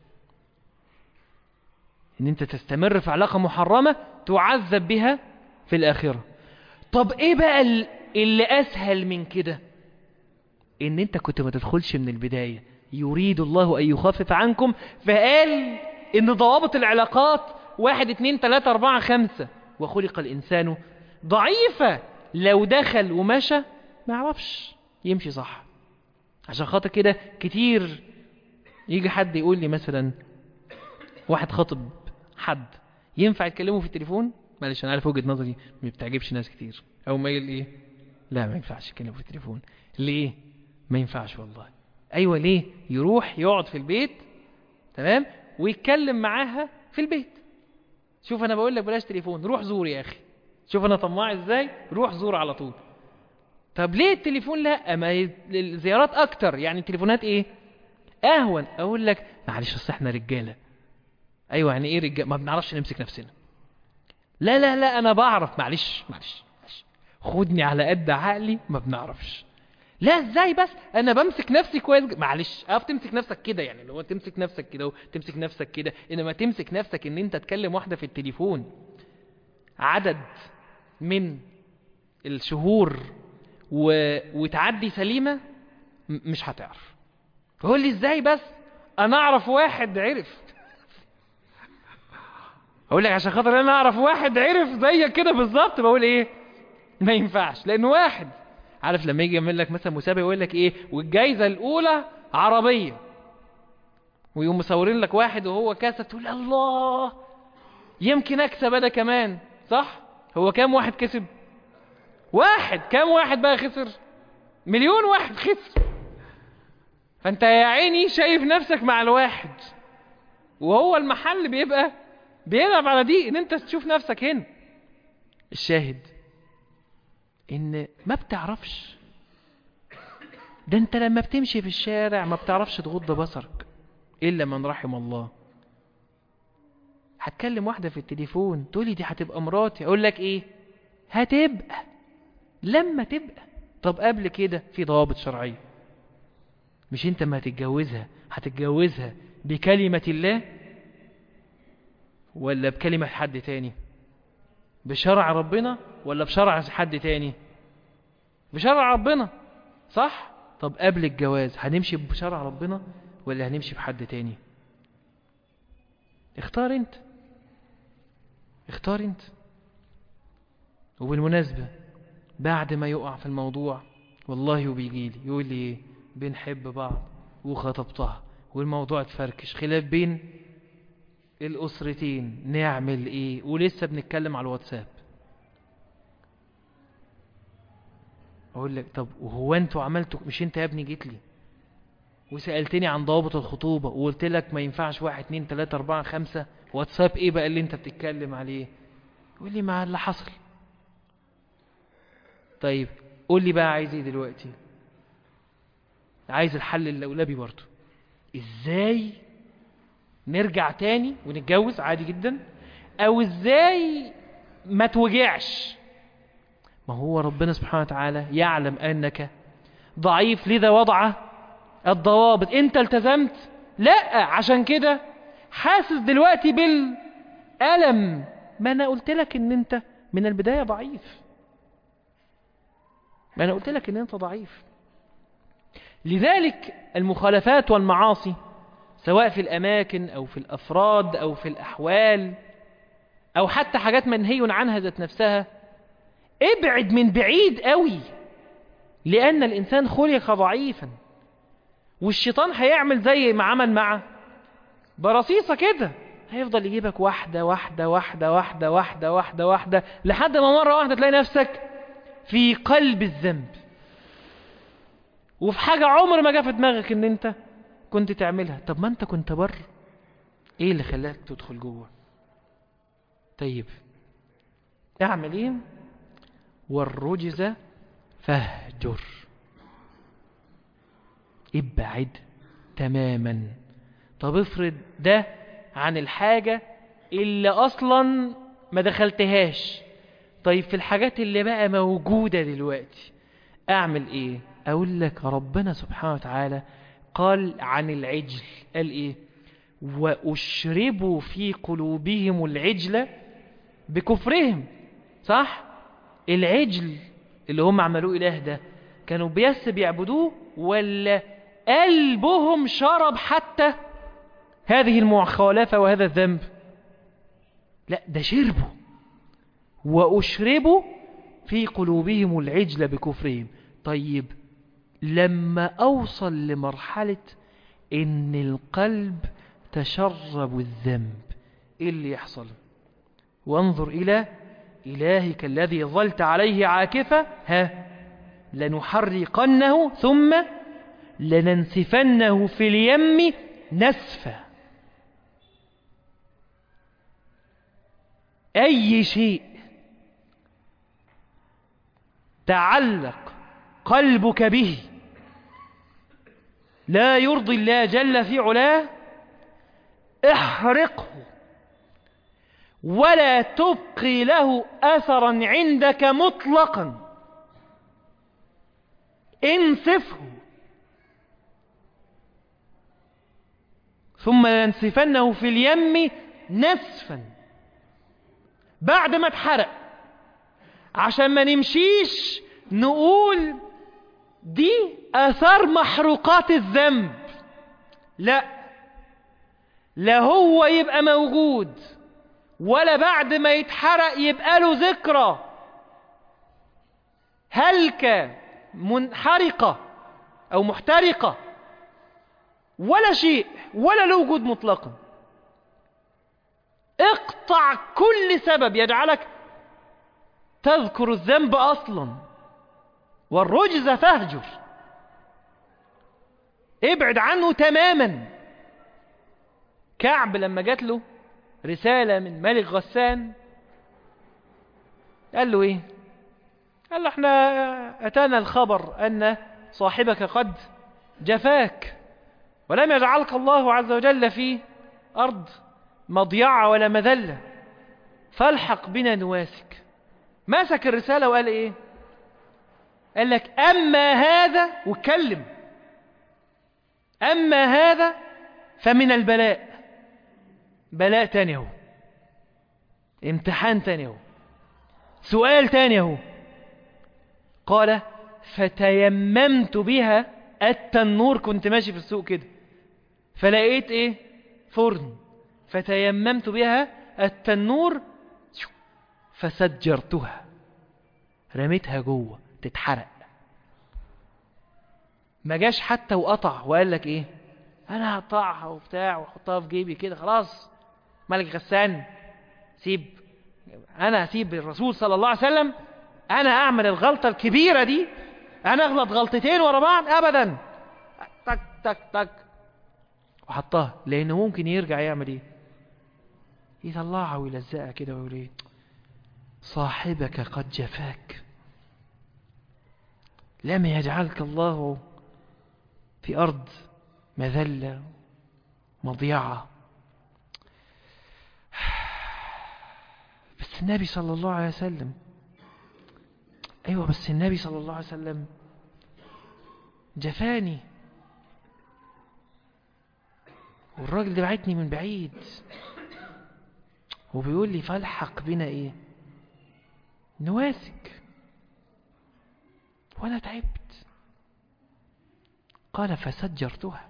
ان انت تستمر في علاقة محرمة تعذب بها في الاخرة. طب ايه بقى اللي اسهل من كده؟ ان انت كنت ما تدخلش من البداية. يريد الله ان يخفف عنكم، فقال ان ضوابط العلاقات واحد اتنين تلاتة اربعة خمسة، وخلق الانسان ضعيفة. لو دخل ومشى ما يعرفش يمشي صح. عشان خاطر كده كتير يجي حد يقول لي مثلا، واحد خاطب حد، ينفع يتكلموا في التليفون؟ معلش انا عارف وجهة نظري ما بتعجبش ناس كتير، او ما يقول ايه لا ما ينفعش يتكلموا في التليفون. ليه ما ينفعش؟ والله ايوه ليه؟ يروح يقعد في البيت، تمام، ويتكلم معاها في البيت. شوف انا بقول لك بلاش تليفون، روح زور يا اخي. شوف انا طماع ازاي، روح زور على طول. طب ليه التليفون لا؟ ما الزيارات اكتر، يعني التليفونات ايه اهون. اقول لك معلش اصل احنا رجاله. ايوه يعني ايه رجاله؟ ما بنعرفش نمسك نفسنا. لا لا لا انا بعرف، معلش معلش معلش. خدني على قد عقلي، ما بنعرفش. لا ازاي بس؟ انا بمسك نفسي كويس. معلش اقف تمسك نفسك كده، يعني لو تمسك نفسك كده تمسك نفسك كده، انما تمسك نفسك ان انت تكلم واحدة في التليفون عدد من الشهور و... وتعدي سليمة، م... مش هتعرف. قول لي ازاي بس؟ انا اعرف واحد عرف. اقول لك عشان خاطر انا اعرف واحد عرف زيك كده بالظبط، بقول ايه ما ينفعش. لانه واحد عارف لما يجي يعمل لك مثلا مسابقه يقول لك ايه والجايزه الاولى عربيه، ويقوم مصورين لك واحد وهو كاسب، تقول الله يمكن اكسب انا كمان، صح؟ هو كام واحد كسب؟ واحد. كام واحد بقى خسر؟ مليون واحد خسر. فانت يا عيني شايف نفسك مع الواحد، وهو المحل بيبقى بيلعب على دي ان انت تشوف نفسك هنا. الشاهد ان ما بتعرفش. ده انت لما بتمشي في الشارع ما بتعرفش تغض بصرك الا من رحم الله. هتكلم واحدة في التليفون تقولي دي هتبقى مراتي، اقول لك ايه هتبقى لما تبقى. طب قبل كده في ضوابط شرعية. مش انت ما هتتجوزها هتتجوزها بكلمة الله ولا بكلمة حد تاني؟ بشرع ربنا ولا بشرع حد تاني؟ بشرع ربنا، صح؟ طب قبل الجواز هنمشي بشرع ربنا ولا هنمشي بحد تاني؟ اختار انت. اختار انت. وبالمناسبة بعد ما يقع في الموضوع والله وبيجيلي يقول لي ايه، بنحب بعض وخطبتها والموضوع اتفركش، خلاف بين الأسرتين، نعمل ايه؟ ولسه بنتكلم على الواتساب. اقول لك طب وهو انتوا عملتوا، مش انت يا ابني جيت لي وسألتني عن ضوابط الخطوبة وقلت لك ما ينفعش واحد اتنين تلاتة اربعة خمسة، واتساب ايه بقى اللي انت بتتكلم عليه؟ يقول لي ما اللي حصل. طيب قول لي بقى عايز ايه دلوقتي؟ عايز الحل اللولبي برضه، ازاي نرجع تاني ونتجوز عادي جدا، او ازاي ما توجعش. ما هو ربنا سبحانه وتعالى يعلم انك ضعيف لذا وضع الضوابط، انت التزمت لا، عشان كده حاسس دلوقتي بالألم. ما انا قلت لك ان انت من البداية ضعيف، ما انا قلت لك ان انت ضعيف. لذلك المخالفات والمعاصي سواء في الأماكن أو في الأفراد أو في الأحوال أو حتى حاجات منهي عنها ذات نفسها، ابعد من بعيد قوي، لأن الإنسان خلق ضعيفا، والشيطان هيعمل زي ما عمل مع برصيصة كده، هيفضل يجيبك واحدة واحدة واحدة واحدة واحدة واحدة واحدة لحد ما مرة واحدة تلاقي نفسك في قلب الذنب، وفي حاجة عمر ما جاء في دماغك ان انت كنت تعملها. طب ما انت كنت بر، ايه اللي خلاك تدخل جوه؟ طيب اعمل ايه؟ والرجز فاهجر، ابعد تماما. طب افرض ده عن الحاجة اللي اصلا ما دخلتهاش، طيب في الحاجات اللي بقى موجودة دلوقتي اعمل ايه؟ اقول لك ربنا سبحانه وتعالى قال عن العجل، قال ايه؟ واشربوا في قلوبهم العجل بكفرهم. صح؟ العجل اللي هم عملوه اله ده كانوا بيس بيعبدوه، ولا قلبهم شرب حتى هذه المخالفة وهذا الذنب؟ لا، ده شربوا. واشربوا في قلوبهم العجل بكفرهم. طيب لما أوصل لمرحلة إن القلب تشرب الذنب، إيه اللي يحصل؟ وانظر إلى إلهك الذي ظلت عليه عاكفة، ها لنحرقنه ثم لننسفنه في اليم نسفا. أي شيء تعلق قلبك به لا يرضي الله جل في علاه احرقه، ولا تبقي له أثرا عندك مطلقا، انسفه. ثم لننسفنه في اليم نسفا، بعد ما اتحرق، عشان ما نمشيش نقول دي آثار محروقات الذنب. لا، لا هو يبقى موجود ولا بعد ما يتحرق يبقى له ذكرى. هلك منحرقة أو محترقة، ولا شيء، ولا له وجود مطلقا. اقطع كل سبب يجعلك تذكر الذنب أصلا. والرجز فاهجر، ابعد عنه تماما. كعب لما جات له رسالة من ملك غسان قال له ايه؟ قال له احنا اتانا الخبر ان صاحبك قد جفاك، ولم يجعلك الله عز وجل في أرض مضيعة ولا مذلة، فالحق بنا نواسك. ماسك الرسالة وقال ايه؟ قال لك أما هذا، واتكلم، أما هذا فمن البلاء. بلاء تاني هو، امتحان تاني هو، سؤال تاني هو. قال فتيممت بها التنور، كنت ماشي في السوق كده فلقيت ايه؟ فرن، فتيممت بها التنور فسجرتها، رميتها جوه تتحرق. ما جاش حتى وقطع وقال لك ايه انا هقطعها وبتاع واحطها في جيبي كده خلاص ملك غسان سيب، انا هسيب الرسول صلى الله عليه وسلم، انا اعمل الغلطة الكبيرة دي، انا اغلط غلطتين ورا بعض؟ ابدا. تك تك تك وحطها، لانه ممكن يرجع يعمل ايه، يطلعها ويلزقها كده ويقول ايه صاحبك قد جفاك، لم يجعلك الله في أرض مذلة مضيعة. بس النبي صلى الله عليه وسلم، أيوة بس النبي صلى الله عليه وسلم جفاني، والراجل ده بعتني من بعيد وبيقول لي فالحق بنا ايه نواسك وانا تعبت. قال فسجرتها،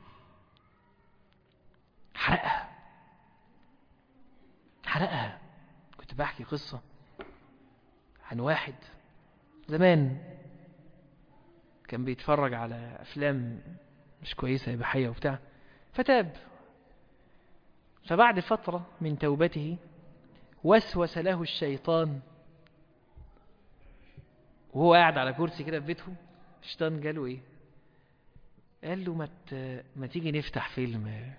حرقها حرقها. كنت بحكي قصة عن واحد زمان كان بيتفرج على أفلام مش كويسة إباحية وبتاع، فتاب. فبعد فترة من توبته وسوس له الشيطان وهو قاعد على كرسي كده في بيته. الشيطان قاله ايه، قال له ما ما تيجي نفتح فيلم.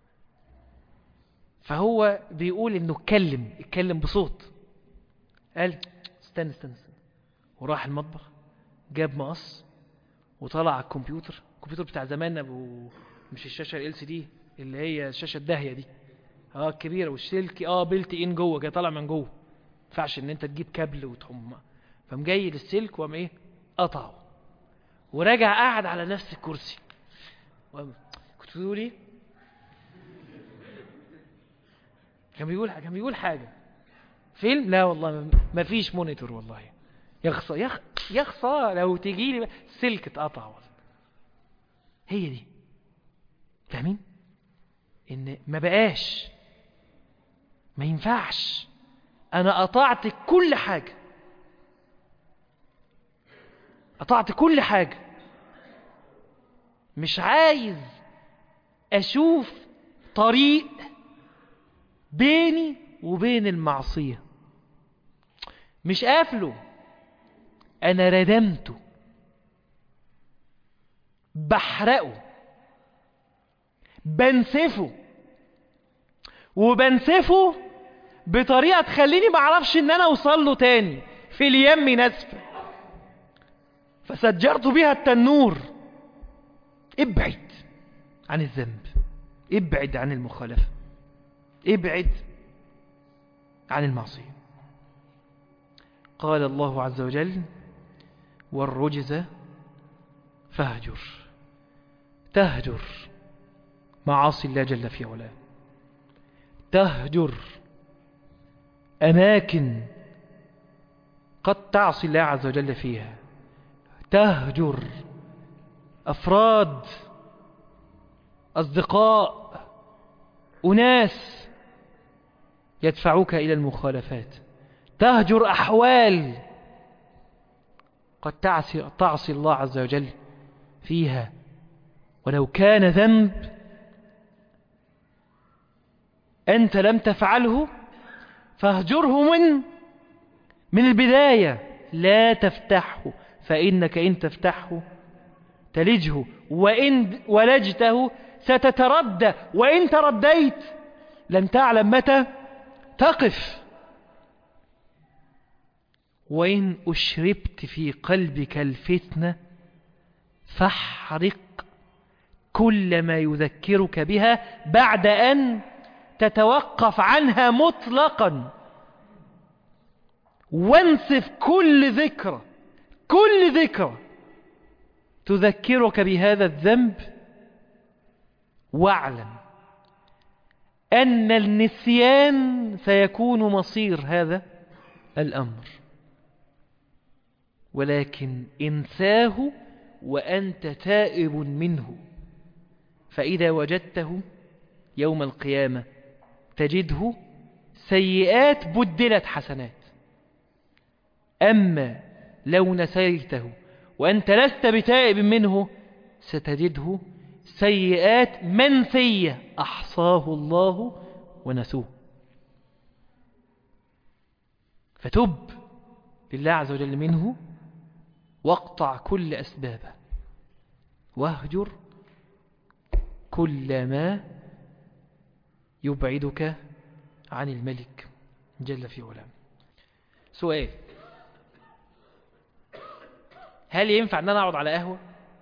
فهو بيقول انه اتكلم اتكلم بصوت، قال استنى استنى استنى وراح المطبخ جاب مقص وطلع على الكمبيوتر، الكمبيوتر بتاع زمان ابو مش الشاشه ال سي دي اللي هي الشاشه الداهيه دي، اه الكبيره والسلك اه بلت ان جوه جاي طالع من جوه، ما ينفعش ان انت تجيب كابل وتحم. فقام جاي للسلك وقام ايه قطعه ورجع قاعد على نفس الكرسي. كنت بتقول ايه؟ كان بيقول كان بيقول حاجه فيلم؟ لا والله ما فيش مونيتور، والله يخصى يخ... يخصى لو تجي لي سلك اتقطع والله. هي دي، فاهمين ان ما بقاش ما ينفعش، انا قطعت كل حاجه، قطعت كل حاجه، مش عايز اشوف طريق بيني وبين المعصيه، مش قافله، انا ردمته، بحرقه، بنسفه، وبنسفه بطريقه تخليني ما اعرفش ان انا اوصل له تاني، في اليم نسفه. فسجرت بها التنور. ابعد عن الذنب، ابعد عن المخالفه، ابعد عن المعصيه. قال الله عز وجل والرجز فاهجر. تهجر معاصي الله جل في علاه، تهجر أماكن قد تعصي الله عز وجل فيها، تهجر أفراد، أصدقاء، أناس يدفعوك إلى المخالفات، تهجر أحوال قد تعصي, تعصي الله عز وجل فيها ولو كان ذنب أنت لم تفعله، فاهجره من من البداية، لا تفتحه، فإنك إن تفتحه تلجه، وإن ولجته ستتردى، وإن ترديت لن تعلم متى تقف. وإن أشربت في قلبك الفتنة فاحرق كل ما يذكرك بها بعد أن تتوقف عنها مطلقا، وانسف كل ذكرى كل ذكرى تذكرك بهذا الذنب، واعلم أن النسيان سيكون مصير هذا الأمر، ولكن انساه وأنت تائب منه، فإذا وجدته يوم القيامة تجده سيئات بدلت حسنات، أما لو نسيته وأنت لست بتائب منه ستجده سيئات منسية أحصاه الله ونسوه. فتب لله عز وجل منه واقطع كل أسبابه واهجر كل ما يبعدك عن الملك جل في علاه. سؤال: هل ينفع أن أنا أقعد على قهوة؟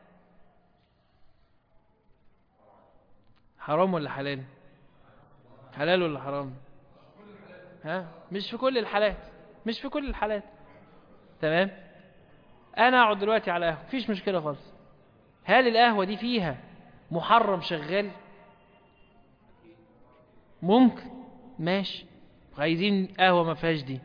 حرام ولا حلال؟ حلال ولا حرام؟ ها؟ مش في كل الحالات، مش في كل الحالات. تمام؟ أنا أقعد دلوقتي على قهوة مفيش مشكلة خالص. هل القهوة دي فيها محرم شغال؟ ممكن، ماشي، عايزين قهوة ما فيهاش دي.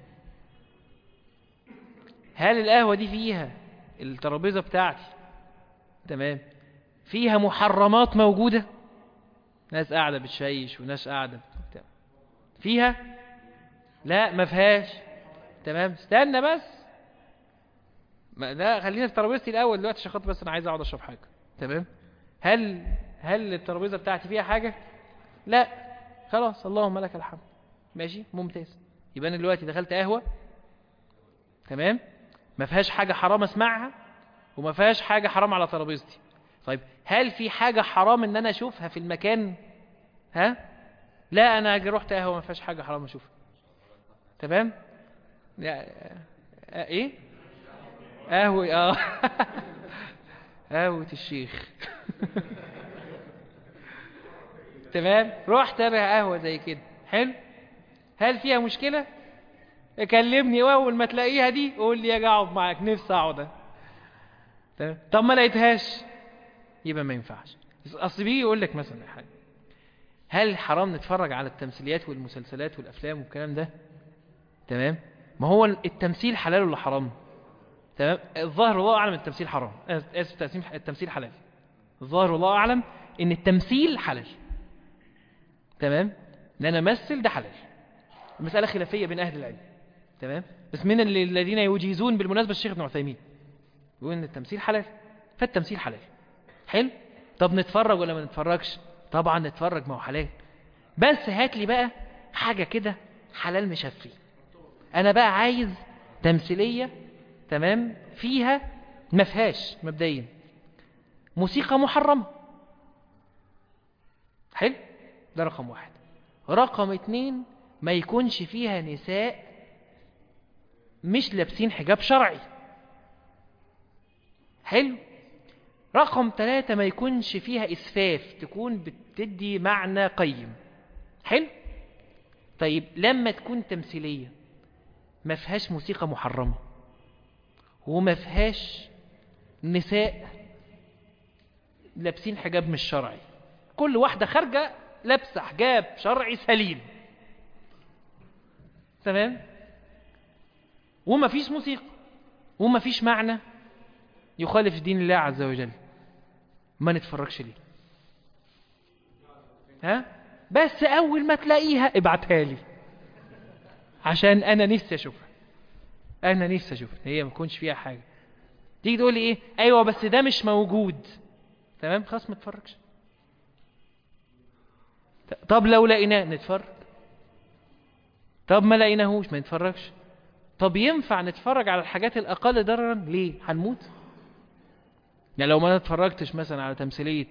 هل القهوة دي فيها الترابيزة بتاعتي تمام فيها محرمات موجودة؟ ناس قاعدة بتشيش وناس قاعدة بتاع. فيها؟ لا ما فيهاش. تمام، استنى بس، ما ده خلينا في ترابيزتي الاول دلوقتي عشان خاطر بس انا عايز اقعد اشرب حاجه. تمام، هل هل الترابيزه بتاعتي فيها حاجه؟ لا، خلاص اللهم لك الحمد. ماشي، ممتاز. يبقى انا دلوقتي دخلت قهوه تمام ما فيهاش حاجه حرام اسمعها وما فيهاش حاجه حرام على ترابيزتي. طيب هل في حاجه حرام ان انا اشوفها في المكان؟ ها؟ لا، انا اجي رحت قهوه ما فيهاش حاجه حرام اشوفها. تمام؟ لا ايه؟ قهوه اه قهوه الشيخ تمام، رحت انا قهوه زي كده حلو. هل فيها مشكله؟ كلمني واول ما تلاقيها دي قول لي اجي اقعد معاك، نفسي اقعد. تمام، طب ما لقيتهاش يبقى ما ينفعش. اصل بيجي يقول لك مثلا حاجه: هل حرام نتفرج على التمثيليات والمسلسلات والافلام والكلام ده؟ تمام، ما هو التمثيل حلال ولا حرام؟ تمام، الظاهر والله اعلم التمثيل حرام، اسف التمثيل حلال. الظاهر والله اعلم ان التمثيل حلال. تمام، ان انا امثل ده حلال. المساله خلافيه بين اهل العلم. تمام، بس من الذين يجيزون بالمناسبه الشيخ ابن عثيمين يقول ان التمثيل حلال، فالتمثيل حلال. حلو، طب نتفرج ولا ما نتفرجش؟ طبعا نتفرج، ما هو حلال. بس هات لي بقى حاجه كده حلال مشفي. انا بقى عايز تمثيليه تمام فيها ما فيهاش مبدئيا موسيقى محرمه. حلو، ده رقم واحد. رقم اتنين، ما يكونش فيها نساء مش لابسين حجاب شرعي. حلو. رقم ثلاثة، ما يكونش فيها إسفاف، تكون بتدي معنى قيم. حلو. طيب لما تكون تمثيلية ما فيهاش موسيقى محرمة وما فيهاش نساء لابسين حجاب مش شرعي، كل واحدة خارجة لابسة حجاب شرعي سليم تمام، وما فيش موسيقى وما فيش معنى يخالف دين الله عز وجل، ما نتفرجش ليه؟ ها؟ بس أول ما تلاقيها ابعتها لي عشان أنا نفسي أشوفها. أنا نفسي أشوفها، هي ما يكونش فيها حاجة. تيجي تقول لي إيه؟ أيوة بس ده مش موجود. تمام، خلاص ما تتفرجش. طب لو لقيناه نتفرج، طب ما لقيناهوش ما نتفرجش. طب ينفع نتفرج على الحاجات الأقل ضررا؟ ليه؟ هنموت؟ يعني لو ما اتفرجتش مثلا على تمثيلية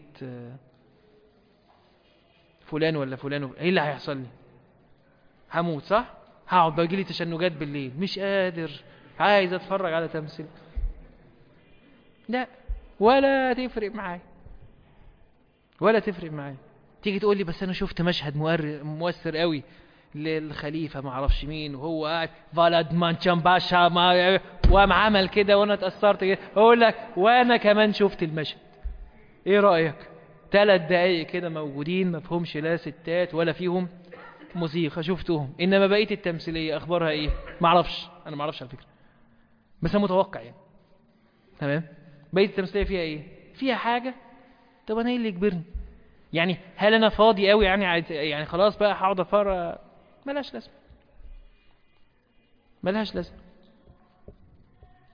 فلان ولا فلان، ايه اللي هيحصل لي؟ هموت صح؟ هقعد بقى يجيلي تشنجات بالليل، مش قادر، عايز اتفرج على تمثيل. لا، ولا تفرق معايا، ولا تفرق معايا. تيجي تقول لي بس انا شفت مشهد مؤثر قوي للخليفة ما اعرفش مين وهو قاعد فالد مانشان باشا ما وقام عمل كده وانا اتأثرت كده، اقول لك وانا كمان شفت المشهد. ايه رأيك؟ ثلاث دقايق كده موجودين ما فيهمش لا ستات ولا فيهم موسيقى، شفتهم. انما بقية التمثيلية اخبارها ايه؟ ما اعرفش، انا ما اعرفش على فكرة، بس انا متوقع يعني. تمام، بقية التمثيلية فيها ايه؟ فيها حاجة؟ طب انا ايه اللي يجبرني؟ يعني هل انا فاضي قوي يعني يعني خلاص بقى هقعد اتفرج؟ ملهاش لازمه، ملهاش لازمه.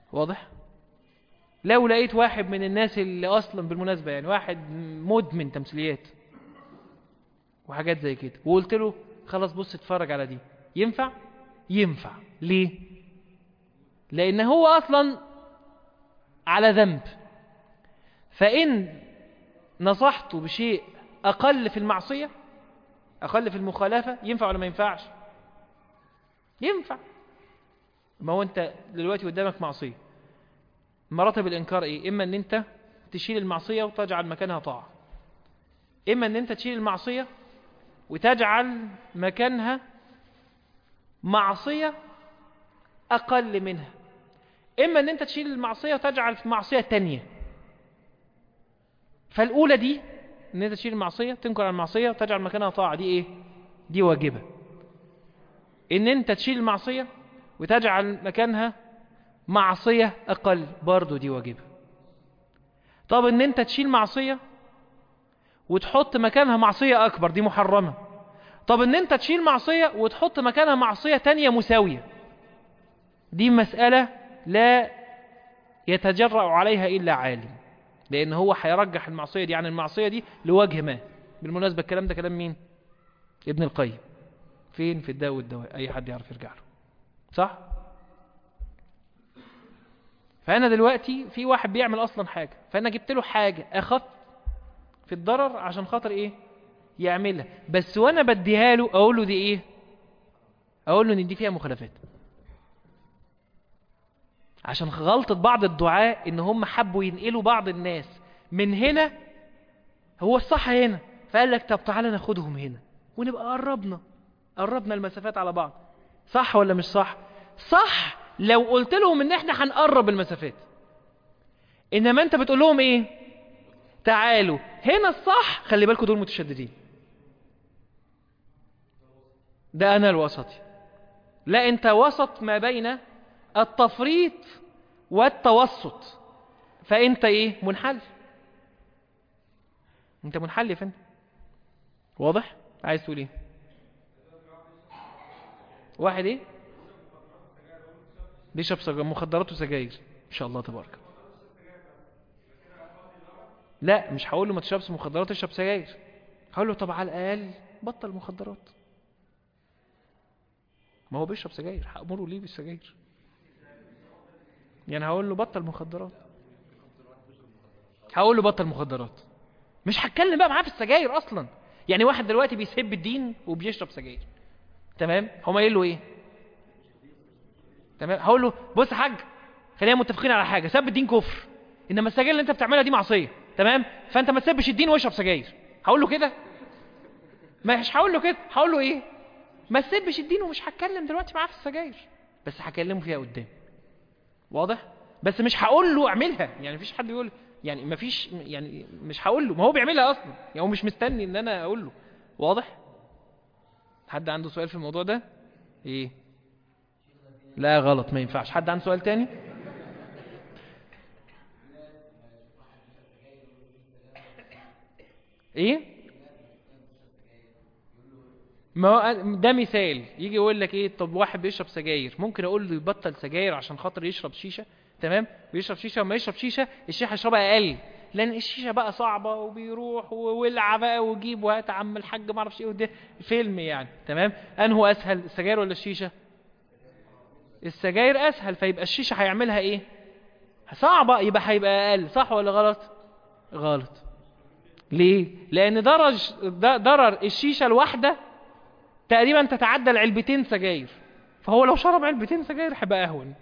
واضح؟ لو لقيت واحد من الناس اللي اصلا بالمناسبة يعني واحد مدمن تمثيليات وحاجات زي كده وقلت له خلاص بص اتفرج على دي، ينفع؟ ينفع. ليه؟ لان هو اصلا على ذنب، فان نصحته بشيء اقل في المعصية اقل في المخالفة ينفع ولا ما ينفعش؟ ينفع. ما هو انت دلوقتي قدامك معصية، مراتب الانكار ايه؟ اما ان انت تشيل المعصية وتجعل مكانها طاعة، اما ان انت تشيل المعصية وتجعل مكانها معصية اقل منها، اما ان انت تشيل المعصية وتجعل معصية تانية. فالاولى دي ان انت تشيل المعصية تنكر عن المعصية وتجعل مكانها طاعة، دي ايه؟ دي واجبة. ان انت تشيل المعصية وتجعل مكانها معصية اقل برضو دي واجبة. طب ان انت تشيل معصية وتحط مكانها معصية اكبر دي محرمة. طب ان انت تشيل معصية وتحط مكانها معصية تانية مساوية، دي مسألة لا يتجرأ عليها الا عالم، لان هو هيرجح المعصية دي عن المعصية دي لوجه ما. بالمناسبة الكلام ده كلام مين؟ ابن القيم. فين؟ في الداء والدواء، اي حد يعرف يرجع له. صح؟ فانا دلوقتي في واحد بيعمل اصلا حاجة، فانا جبت له حاجة اخف في الضرر عشان خاطر ايه؟ يعملها. بس وانا بديها له اقول له دي ايه؟ اقول له ان دي فيها مخالفات، عشان غلطة بعض الدعاء ان هم حبوا ينقلوا بعض الناس من هنا هو الصح هنا، فقال لك طب تعالى ناخدهم هنا ونبقى قربنا قربنا المسافات على بعض. صح ولا مش صح؟ صح لو قلت لهم ان احنا هنقرب المسافات، انما انت بتقول لهم ايه؟ تعالوا هنا الصح، خلي بالكم دول متشددين، ده انا الوسطي. لا، انت وسط ما بين التفريط والتوسط، فانت ايه؟ منحل. انت منحل يا فندم. واضح؟ عايز تقول ايه؟ واحد ايه؟ بيشرب سجاير مخدرات وسجاير ان شاء الله تبارك. لا مش هقول له ما تشربش مخدرات اشرب سجاير، هقول له طب على الاقل بطل مخدرات. ما هو بيشرب سجاير، هأمره ليه بالسجاير؟ يعني هقول له بطل مخدرات، هقول له بطل مخدرات، مش هتكلم بقى معاه في السجاير اصلا. يعني واحد دلوقتي بيسب الدين وبيشرب سجاير، تمام؟ هم قايل له ايه؟ تمام، هقول له بص يا حاج خلينا متفقين على حاجه، سب الدين كفر، انما السجاير اللي انت بتعملها دي معصيه، تمام؟ فانت ما تسبش الدين واشرب سجاير. هقول له كده؟ مش هقول له كده، هقول له ايه؟ ما تسبش الدين، ومش هتكلم دلوقتي معاه في السجاير، بس هكلمه فيها قدام. واضح؟ بس مش هقول له اعملها، يعني مفيش حد يقول يعني مفيش، يعني مش هقول له، ما هو بيعملها اصلا، يعني هو مش مستني ان انا اقول له. واضح؟ حد عنده سؤال في الموضوع ده؟ ايه؟ لا غلط، ما ينفعش. حد عنده سؤال تاني؟ ايه؟ ما هو ده مثال. يجي يقول لك ايه؟ طب واحد بيشرب سجاير، ممكن اقول له يبطل سجاير عشان خاطر يشرب شيشه، تمام؟ بيشرب شيشه، وما يشرب شيشه الشيشه يشربها اقل، لان الشيشه بقى صعبه وبيروح وولع بقى وجيب وهات عم الحاج ما اعرفش ايه، وده فيلم يعني، تمام؟ انه اسهل السجاير ولا الشيشه؟ السجاير اسهل، فيبقى الشيشه هيعملها ايه؟ صعبه، يبقى هيبقى اقل. صح ولا غلط؟ غلط. ليه؟ لان درج ضرر الشيشه الواحده تقريبا تتعدى العلبتين سجاير، فهو لو شرب علبتين سجاير هيبقى اهون.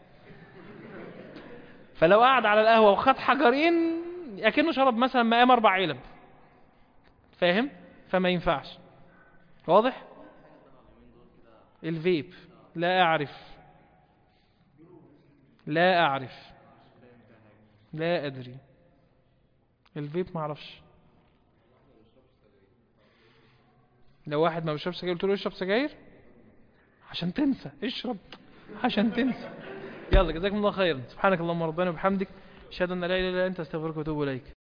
فلو قعد على القهوه وخد حجرين اكنه شرب مثلا مقام اربع علب، فاهم؟ فما ينفعش. واضح؟ الفيب لا اعرف، لا اعرف، لا ادري. الفيب ما اعرفش. لو واحد ما بيشربش سجاير قلت له اشرب سجاير عشان تنسى، اشرب عشان تنسى. يلا جزاكم الله خيرا. سبحانك اللهم ربنا وبحمدك، اشهد ان لا اله الا انت، استغفرك واتوب اليك.